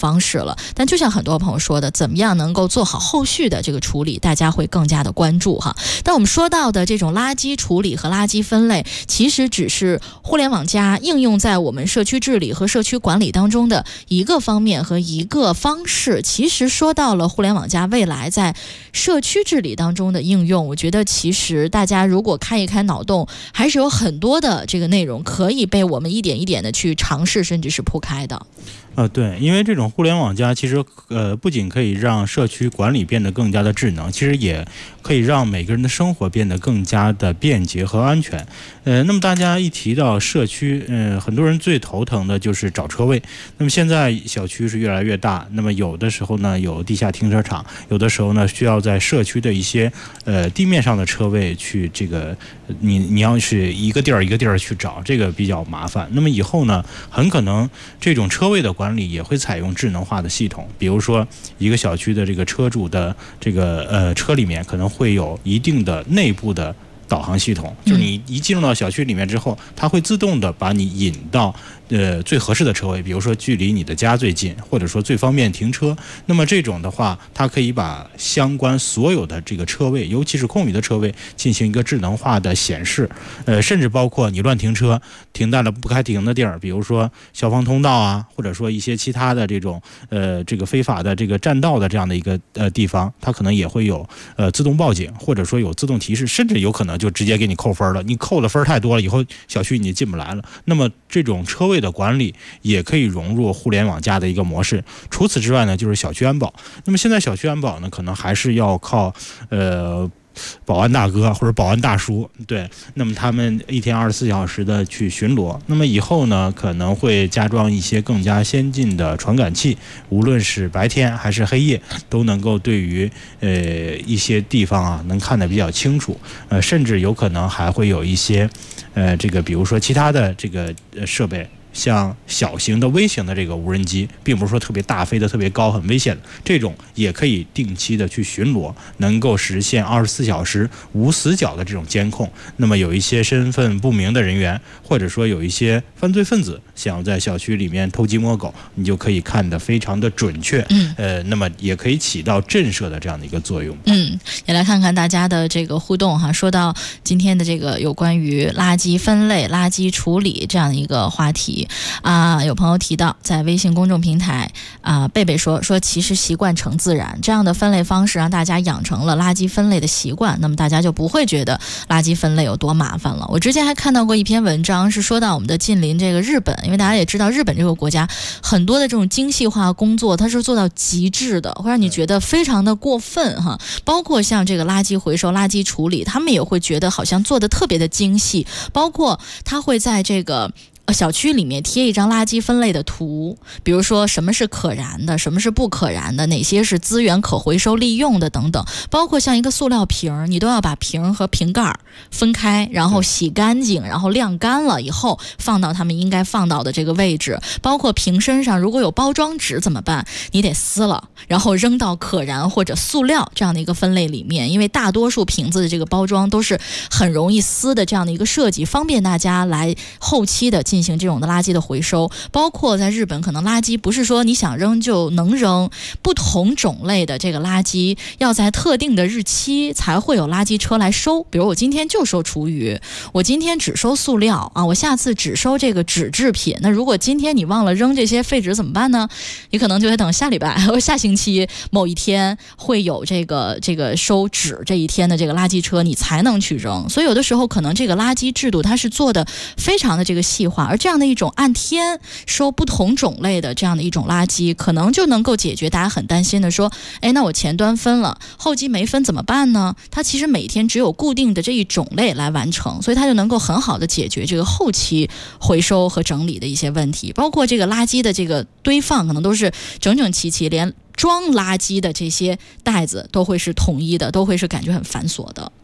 了。但就像很多朋友说的，怎么样能够做好后续的这个处理，大家会更加的关注哈。但我们说到的这种垃圾处理和垃圾分类，其实只是互联网加应用在我们社区治理和社区管理当中的一个方面和一个方式。其实说到了互联网加未来在社区治理当中的应用，我觉得其实大家如果开一开脑洞，还是有很多的这个内容可以被我们一点一点的去尝试，甚至是铺开的。 对，因为这种互联网加其实不仅可以让社区管理变得更加的智能，其实也可以让每个人的生活变得更加的便捷和安全。那么大家一提到社区，很多人最头疼的就是找车位。那么现在小区是越来越大，那么有的时候呢有地下停车场，有的时候呢需要在社区的一些地面上的车位去这个你要是一个地儿一个地儿去找，这个比较麻烦。那么以后呢，很可能这种车位的管理也会采用智能化的系统，比如说一个小区的这个车主的这个车里面可能会有一定的内部的导航系统，就是你一进入到小区里面之后，它会自动的把你引到最合适的车位，比如说距离你的家最近，或者说最方便停车。那么这种的话，它可以把相关所有的这个车位，尤其是空余的车位进行一个智能化的显示，甚至包括你乱停车停在了不该停的地儿，比如说消防通道啊，或者说一些其他的这种这个非法的这个占道的这样的一个地方，它可能也会有自动报警，或者说有自动提示，甚至有可能就直接给你扣分了。你扣的分太多了，以后小区你进不来了。那么这种车位的管理也可以融入互联网加的一个模式。除此之外呢，就是小区安保。那么现在小区安保呢，可能还是要靠保安大哥或者保安大叔，对，那么他们一天24小时的去巡逻。那么以后呢，可能会加装一些更加先进的传感器，无论是白天还是黑夜，都能够对于一些地方啊能看得比较清楚。甚至有可能还会有一些这个比如说其他的这个设备。像小型的微型的这个无人机，并不是说特别大飞得特别高很危险的，这种也可以定期的去巡逻，能够实现24小时无死角的这种监控。那么有一些身份不明的人员，或者说有一些犯罪分子想要在小区里面偷鸡摸狗，你就可以看得非常的准确。那么也可以起到震慑的这样的一个作用。 也来看看大家的这个互动哈。说到今天的这个有关于垃圾分类、垃圾处理这样的一个话题有朋友提到在微信公众平台贝贝说其实习惯成自然，这样的分类方式让大家养成了垃圾分类的习惯，那么大家就不会觉得垃圾分类有多麻烦了。我之前还看到过一篇文章，是说到我们的近邻这个日本，因为大家也知道日本这个国家很多的这种精细化工作它是做到极致的，会让你觉得非常的过分哈。包括像这个垃圾回收、垃圾处理，他们也会觉得好像做的特别的精细，包括他会在这个小区里面贴一张垃圾分类的图，比如说什么是可燃的，什么是不可燃的，哪些是资源可回收利用的等等。包括像一个塑料瓶，你都要把瓶和瓶盖分开，然后洗干净，然后晾干了以后放到他们应该放到的这个位置。包括瓶身上如果有包装纸怎么办，你得撕了，然后扔到可燃或者塑料这样的一个分类里面。因为大多数瓶子的这个包装都是很容易撕的这样的一个设计，方便大家来后期的进行这种的垃圾的回收。包括在日本，可能垃圾不是说你想扔就能扔，不同种类的这个垃圾要在特定的日期才会有垃圾车来收。比如我今天就收厨余，我今天只收塑料我下次只收这个纸制品。那如果今天你忘了扔这些废纸怎么办呢？你可能就得等下礼拜或下星期某一天会有这个收纸这一天的这个垃圾车，你才能去扔。所以有的时候可能这个垃圾制度它是做的非常的这个细化，而这样的一种按天收不同种类的这样的一种垃圾，可能就能够解决大家很担心的说，那我前端分了，后期没分怎么办呢？它其实每天只有固定的这一种类来完成，所以它就能够很好的解决这个后期回收和整理的一些问题。包括这个垃圾的这个堆放可能都是整整齐齐，连装垃圾的这些袋子都会是统一的，都会是感觉很繁琐的。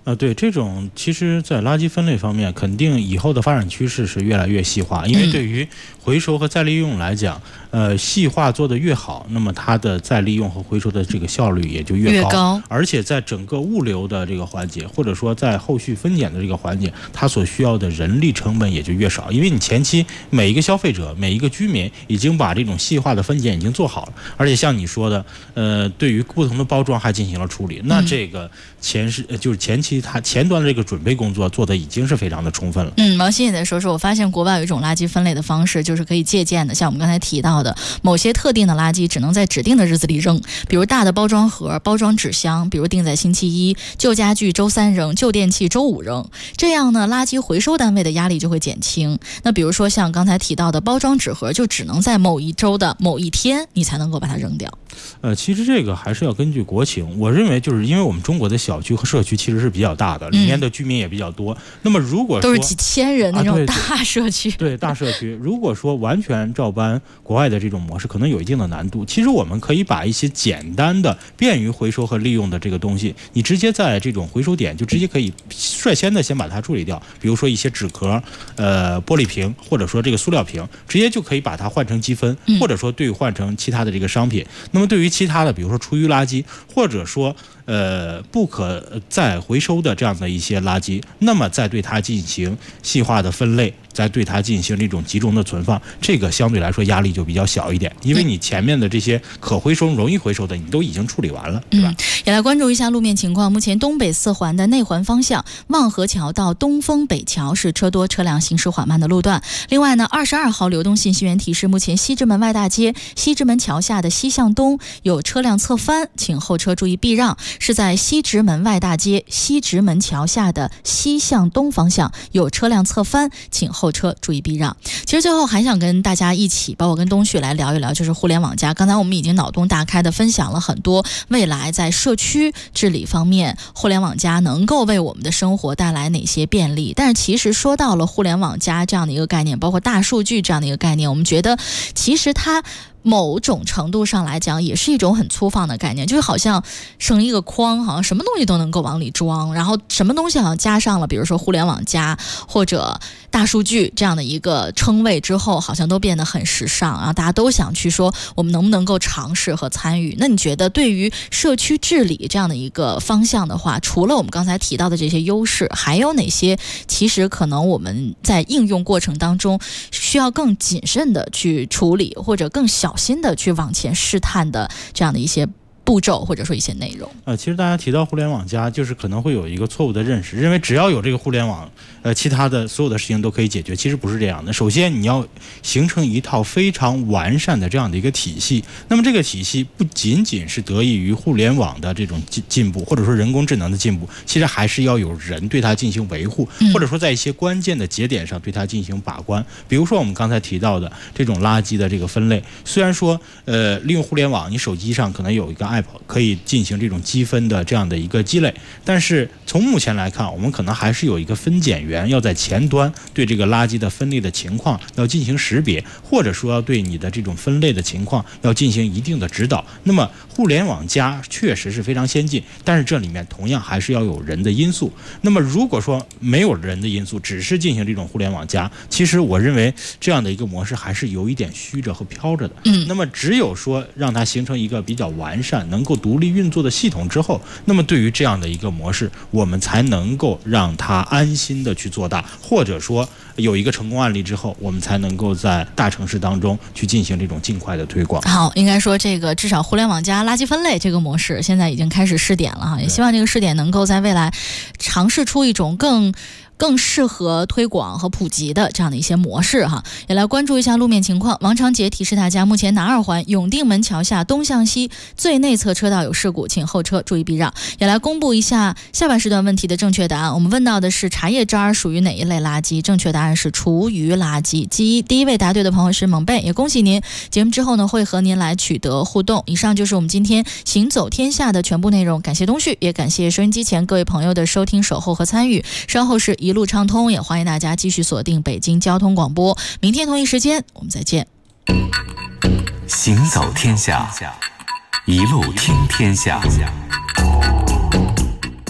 对，这种其实在垃圾分类方面，肯定以后的发展趋势是越来越细化，因为对于回收和再利用来讲，细化做得越好，那么它的再利用和回收的这个效率也就越高，而且在整个物流的这个环节，或者说在后续分拣的这个环节，它所需要的人力成本也就越少，因为你前期每一个消费者、每一个居民已经把这种细化的分拣已经做好了，而且像你说的，对于不同的包装还进行了处理，那这个前期它前端的这个准备工作做的已经是非常的充分了。 王鑫也在说，我发现国外有一种垃圾分类的方式，就是可以借鉴的，像我们刚才提到的，某些特定的垃圾只能在指定的日子里扔，比如大的包装盒、包装纸箱，比如定在星期一，旧家具周3扔，旧电器周5扔，这样呢，垃圾回收单位的压力就会减轻。那比如说像刚才提到的包装纸盒，就只能在某一周的某一天你才能够把它扔掉。 其实这个还是要根据国情，我认为就是因为我们中国的小区和社区其实是比较大的，里面的居民也比较多，那么如果说都是几千人那种大社区， 对大社区，如果说完全照搬国外的这种模式，可能有一定的难度。其实我们可以把一些简单的便于回收和利用的这个东西，你直接在这种回收点就直接可以率先的先把它处理掉，比如说一些纸壳、玻璃瓶，或者说这个塑料瓶，直接就可以把它换成积分，或者说兑换成其他的这个商品。那么对于其他的，比如说厨余垃圾，或者说不可再回收的这样的一些垃圾，那么再对它进行细化的分类，再对它进行这种集中的存放，这个相对来说压力就比较小一点，因为你前面的这些可回收、容易回收的你都已经处理完了，对吧？ 也来关注一下路面情况。目前东北4环的内环方向望河桥到东风北桥是车多车辆行驶缓慢的路段。另外呢，22号流动信息源提示，目前西直门外大街西直门桥下的西向东有车辆侧翻，请后车注意避让。是在西直门外大街西直门桥下的西向东方向有车辆侧翻，请后车注意避让。其实最后还想跟大家一起，包括跟东旭来聊一聊，就是互联网加。刚才我们已经脑洞大开的分享了很多未来在社区治理方面，互联网加能够为我们的生活带来哪些便利。但是其实说到了互联网加这样的一个概念，包括大数据这样的一个概念，我们觉得其实它某种程度上来讲也是一种很粗放的概念，就是好像生一个框，好像什么东西都能够往里装，然后什么东西好像加上了比如说互联网加或者大数据这样的一个称谓之后，好像都变得很时尚，然后大家都想去说我们能不能够尝试和参与。那你觉得对于社区治理这样的一个方向的话，除了我们刚才提到的这些优势，还有哪些其实可能我们在应用过程当中需要更谨慎的去处理，或者更小心的去往前试探的这样的一些步骤或者说一些内容？ 其实大家提到互联网加，就是可能会有一个错误的认识，认为只要有这个互联网，其他的所有的事情都可以解决。其实不是这样的。首先你要形成一套非常完善的这样的一个体系，那么这个体系不仅仅是得益于互联网的这种进步，或者说人工智能的进步，其实还是要有人对它进行维护，或者说在一些关键的节点上对它进行把关。比如说我们刚才提到的这种垃圾的这个分类，虽然说利用互联网，你手机上可能有一个 app 可以进行这种积分的这样的一个积累，但是从目前来看，我们可能还是有一个分拣员要在前端对这个垃圾的分类的情况要进行识别，或者说要对你的这种分类的情况要进行一定的指导。那么互联网加确实是非常先进，但是这里面同样还是要有人的因素。那么如果说没有人的因素，只是进行这种互联网加，其实我认为这样的一个模式还是有一点虚着和飘着的。那么只有说让它形成一个比较完善能够独立运作的系统之后，那么对于这样的一个模式，我们才能够让它安心的去做大，或者说有一个成功案例之后，我们才能够在大城市当中去进行这种尽快的推广。 好，应该说这个至少互联网加垃圾分类这个模式现在已经开始试点了哈，也希望这个试点能够在未来尝试出一种更适合推广和普及的这样的一些模式哈。也来关注一下路面情况。王长杰提示大家，目前南2环永定门桥下东向西最内侧车道有事故，请后车注意避让。也来公布一下下半时段问题的正确答案。我们问到的是茶叶渣属于哪一类垃圾，正确答案是厨余垃圾。第一位答对的朋友是猛贝，也恭喜您。节目之后呢，会和您来取得互动。以上就是我们今天行走天下的全部内容，感谢东旭，也感谢收音机前各位朋友的收听、守候和参与。稍后是一路畅通，也欢迎大家继续锁定北京交通广播。明天同一时间我们再见。 行走天下，一路听天下。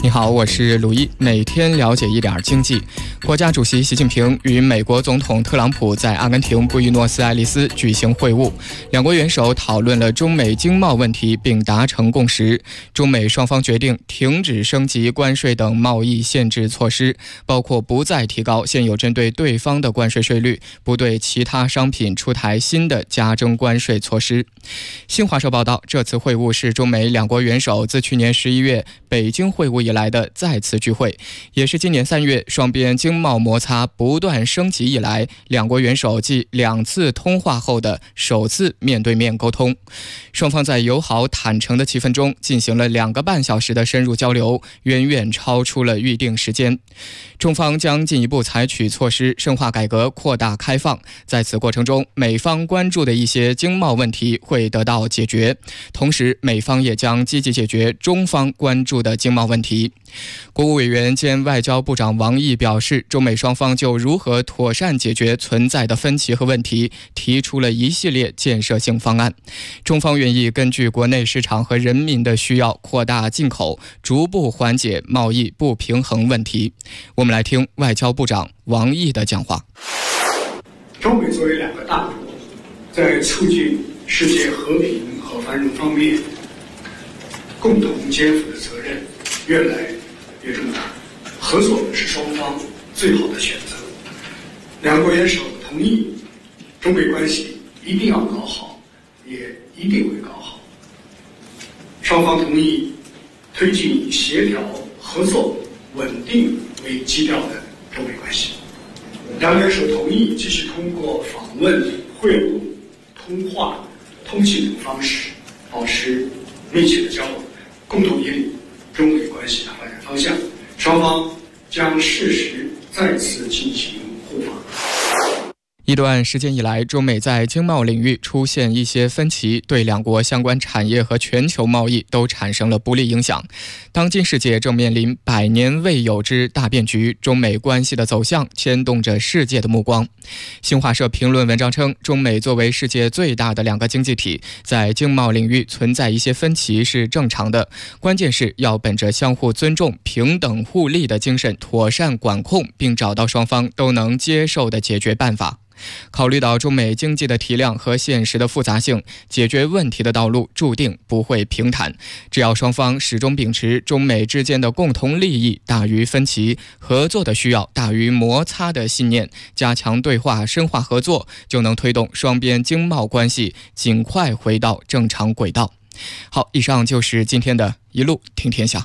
你好，我是鲁一，每天了解一点经济。国家主席习近平与美国总统特朗普在阿根廷布宜诺斯艾利斯举行会晤，两国元首讨论了中美经贸问题并达成共识。中美双方决定停止升级关税等贸易限制措施，包括不再提高现有针对对方的关税税率，不对其他商品出台新的加征关税措施。新华社报道，这次会晤是中美两国元首自去年11月北京会晤以来的再次聚会，也是今年3月双边经贸摩擦不断升级以来，两国元首继2次通话后的首次面对面沟通。双方在友好坦诚的气氛中进行了2个半小时的深入交流，远远超出了预定时间。中方将进一步采取措施，深化改革，扩大开放。在此过程中，美方关注的一些经贸问题会得到解决，同时美方也将积极解决中方关注的经贸问题。国务委员兼外交部长王毅表示，中美双方就如何妥善解决存在的分歧和问题提出了一系列建设性方案。中方愿意根据国内市场和人民的需要扩大进口，逐步缓解贸易不平衡问题。我们来听外交部长王毅的讲话。 中美作为2个大国，在促进世界和平和繁荣方面共同肩负的责任越来越重大，合作是双方最好的选择。两国元首同意，中美关系一定要搞好，也一定会搞好。双方同意推进以协调、合作、稳定为基调的中美关系。两元首同意继续通过访问、会晤、通话、通信等方式保持密切的交往，共同引领中美关系的发展方向。双方将适时再次进行互访。 一段时间以来，中美在经贸领域出现一些分歧，对两国相关产业和全球贸易都产生了不利影响。当今世界正面临100年未有之大变局，中美关系的走向牵动着世界的目光。新华社评论文章称，中美作为世界最大的2个经济体，在经贸领域存在一些分歧是正常的，关键是要本着相互尊重、平等互利的精神妥善管控，并找到双方都能接受的解决办法。考虑到中美经济的体量和现实的复杂性，解决问题的道路注定不会平坦。只要双方始终秉持中美之间的共同利益大于分歧、合作的需要大于摩擦的信念，加强对话、深化合作，就能推动双边经贸关系尽快回到正常轨道。好，以上就是今天的一路听天下。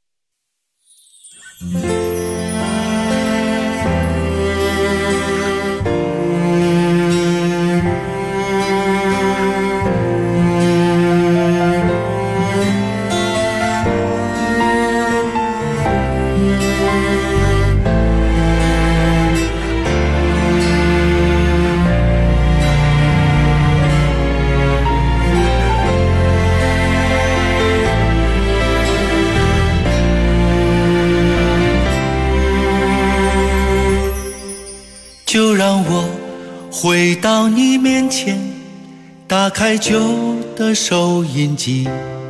就让我回到你面前，打开旧的收音机，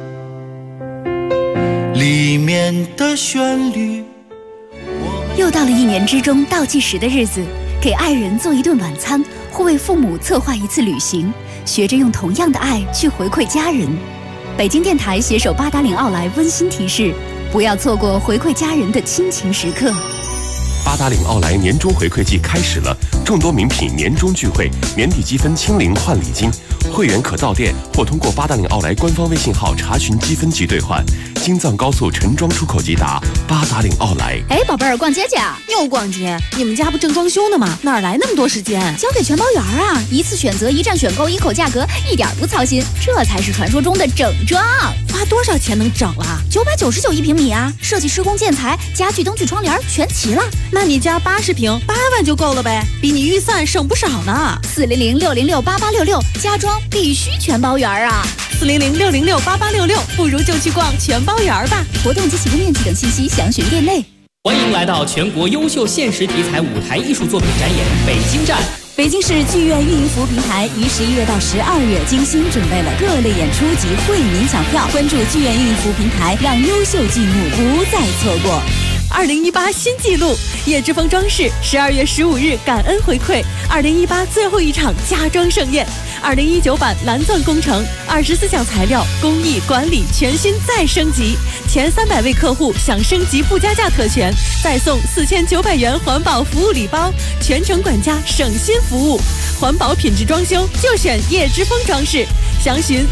里面的旋律。 又到了1年之中倒计时的日子，给爱人做一顿晚餐，或为父母策划一次旅行，学着用同样的爱去回馈家人。北京电台携手八达岭奥莱温馨提示，不要错过回馈家人的亲情时刻。 八达岭奥莱年终回馈季开始了，众多名品年终聚会，年底积分清零换礼金，会员可到店或通过八达岭奥莱官方微信号查询积分及兑换。京藏高速陈庄出口即达，八达岭奥莱。 哎，宝贝儿，逛街去啊？又逛街？你们家不正装修呢吗？哪来那么多时间？ 交给全包园啊！一次选择，一站选购，一口价格，一点不操心，这才是传说中的整装。 花多少钱能整了 ？999一平米啊！设计、施工、建材、家具、灯具、窗帘全齐了。 那你家80平，8万就够了呗，比你预算省不少呢。 400-606-8866，家装必须全包园啊 ！400-606-8866，不如就去逛全包园吧。 活动及启动面积等信息详询店内。 欢迎来到全国优秀现实题材舞台艺术作品展演北京站。 北京市剧院运营服务平台于11月到12月精心准备了各类演出及惠民抢票，关注剧院运营服务平台，让优秀剧目不再错过。 2018新纪录，叶之峰装饰12月15日感恩回馈2018最后一场家装盛宴，2019版蓝钻工程24项材料工艺管理全新再升级，前300位客户享升级不加价特权，再送4900元环保服务礼包，全程管家省心服务，环保品质装修就选叶之峰装饰，详询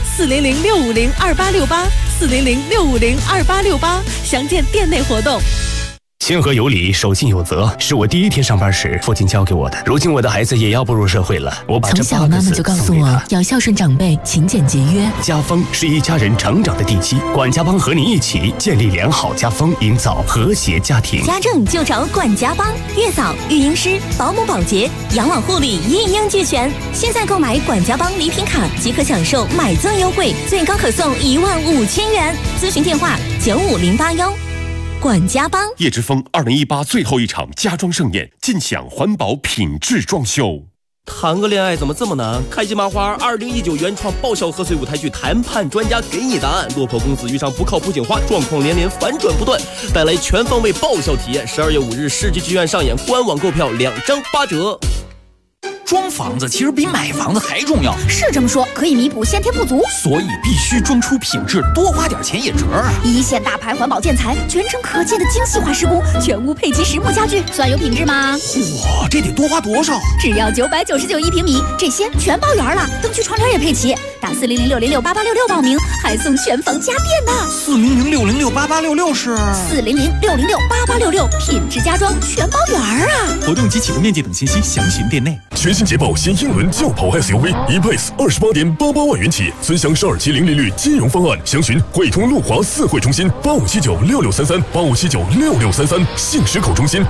400-650-2868，400-650-2868，详见店内活动。 亲和有礼，守信有责，是我第一天上班时父亲教给我的。如今我的孩子也要步入社会了，我把这从小妈妈就告诉我要孝顺长辈，勤俭节约。 家风是一家人成长的地基，管家帮和你一起建立良好家风，营造和谐家庭。 家政就找管家帮，月嫂、育婴师、保姆、保洁、养老护理一应俱全。现在购买管家帮礼品卡即可享受买赠优惠，最高可送15000元。咨询电话95081。管家帮。 叶之峰2018最后一场家装盛宴，尽享环保品质装修。 谈个恋爱怎么这么难？开心麻花2019原创爆笑贺岁舞台剧谈判专家给你答案。落魄公子遇上不靠谱警花，状况连连，反转不断，带来全方位爆笑体验。12月5日世纪剧院上演，官网购票2张8折。 装房子其实比买房子还重要， 是这么说，可以弥补先天不足， 所以必须装出品质，多花点钱也值啊！ 一线大牌环保建材，全程可见的精细化施工，全屋配齐实木家具，算有品质吗？ 哇，这得多花多少？ 只要999一平米，这些全包圆了，灯具窗帘也配齐。打400-606-8866报名，还送全房家电呢。 400-606-8866是 400-606-8866，品质家装全包圆啊！ 活动及启动面捷等信息详询店内。 全新捷豹新英伦轿跑 SUV E-Pace 28.88万元起，尊享12期零利率金融方案，详询汇通路华4汇中心85796633，85796633，信实口中心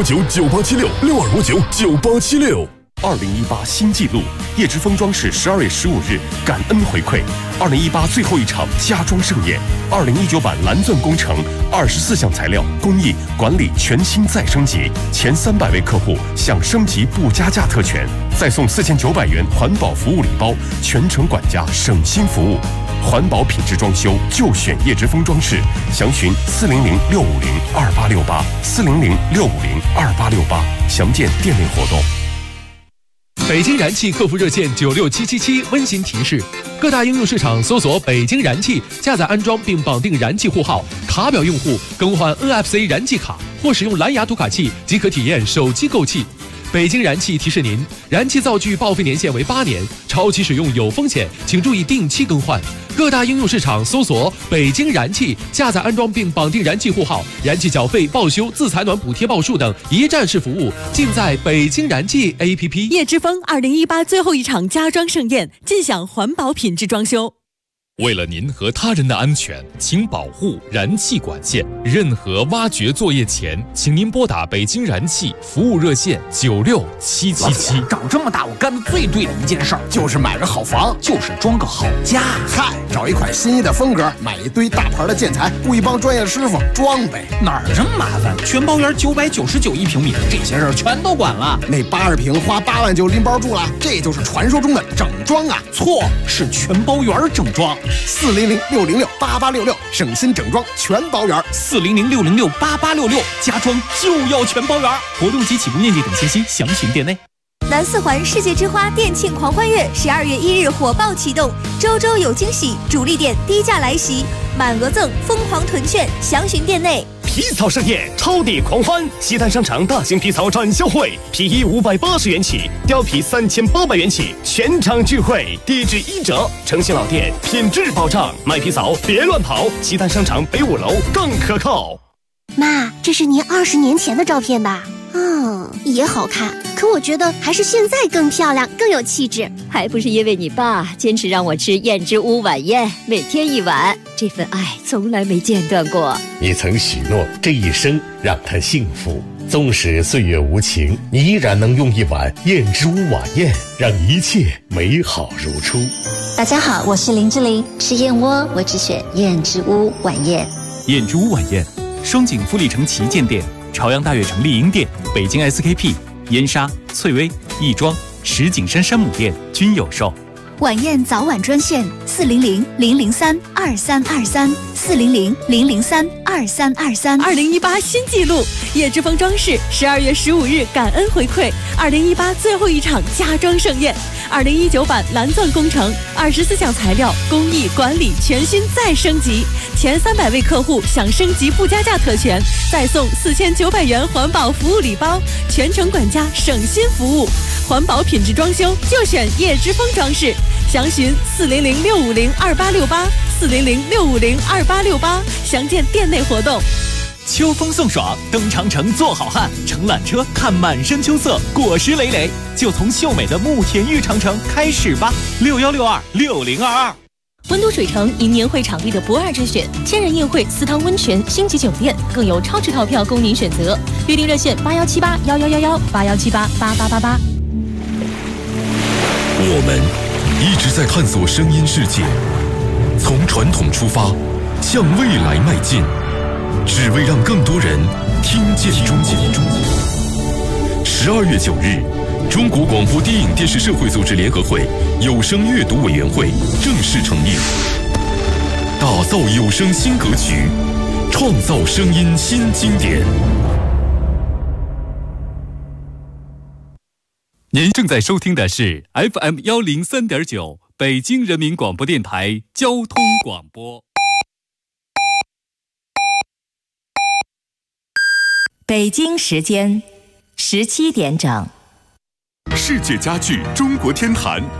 62599876，62599876。2018新纪录，叶之峰装饰12月15日感恩回馈2018最后一场家装盛宴，2019版蓝钻工程24项材料工艺管理全新再升级，前300位客户享升级不加价特权，再送4900元环保服务礼包，全程管家省心服务。环保品质装修就选叶之峰装饰，详询400-650-2868，400-650-2868，详见店内活动。 北京燃气客服热线96777温馨提示：各大应用市场搜索北京燃气，下载安装并绑定燃气户号，卡表用户更换 NFC 燃气卡或使用蓝牙读卡器即可体验手机购气。北京燃气提示您，燃气灶具报废年限为8年，超期使用有风险，请注意定期更换。各大应用市场搜索北京燃气，下载安装并绑定燃气户号，燃气缴费、报修、自采暖补贴报数等一站式服务尽在北京燃气 APP。 叶之峰2018最后一场家装盛宴，尽享环保品质装修。 为了您和他人的安全，请保护燃气管线。任何挖掘作业前，请您拨打北京燃气服务热线96777。 长这么大，我干的最对的一件事儿， 就是买个好房， 就是装个好家。 嗨，找一款心仪的风格，买一堆大牌的建材，雇一帮专业师傅装呗。 哪儿这么麻烦？全包圆999一平米，这些事儿全都管了。 那80平花8万就拎包住了，这就是传说中的整装啊！ 错，是全包圆整装。 400-606-8866，省心整装全包圆。 400-606-8866，家装就要全包圆。 活动及启动面积等信息详询店内。 南四环世界之花店庆狂欢月12月1日火爆启动，周周有惊喜，主力店低价来袭，满额赠，疯狂囤券，详询店内。 皮草盛宴，超抵狂欢！西单商场大型皮草展销会，皮衣580元起，貂皮3800元起，全场聚会，低至1折。诚信老店，品质保障，买皮草别乱跑。西单商场北5楼更可靠。 妈，这是您20年前的照片吧？也好看，可我觉得还是现在更漂亮，更有气质。 还不是因为你爸坚持让我吃燕之屋晚宴，每天1碗，这份爱从来没间断过。 你曾许诺这一生让他幸福，纵使岁月无情，你依然能用1碗燕之屋晚宴，让一切美好如初。 大家好，我是林志玲，吃燕窝我只选燕之屋晚宴。 燕之屋晚宴，双井富力城旗舰店、朝阳大悦城丽婴店、北京 SKP、燕莎、翠微、亦庄、 石景山山姆店均有售。 晚宴早晚专线 400-003-2323，400-003-2323。2018新纪录，叶之峰装饰12月15日感恩回馈2018最后一场家装盛宴，2019版蓝钻工程，24项材料工艺管理全新再升级，前300位客户享升级不加价特权，再送4900元环保服务礼包，全程管家省心服务，环保品质装修就选叶之峰装饰。详询400-650-2868，400-650-2868，详见店内活动。 秋风送爽，登长城做好汉，乘缆车看满山秋色，果实累累，就从秀美的慕田峪长城开始吧。61626022。 温都水城迎年会场地的不二之选，千人宴会、私汤温泉、星级酒店，更有超值套票供您选择。预订热线81781111，81788888。 我们一直在探索声音世界，从传统出发，向未来迈进，只为让更多人听见中国。12月9日，中国广播电影电视社会组织联合会有声阅读委员会正式成立，打造有声新格局，创造声音新经典。 您正在收听的是 FM103.9北京人民广播电台交通广播。 北京时间17点整。 世界家具中国天坛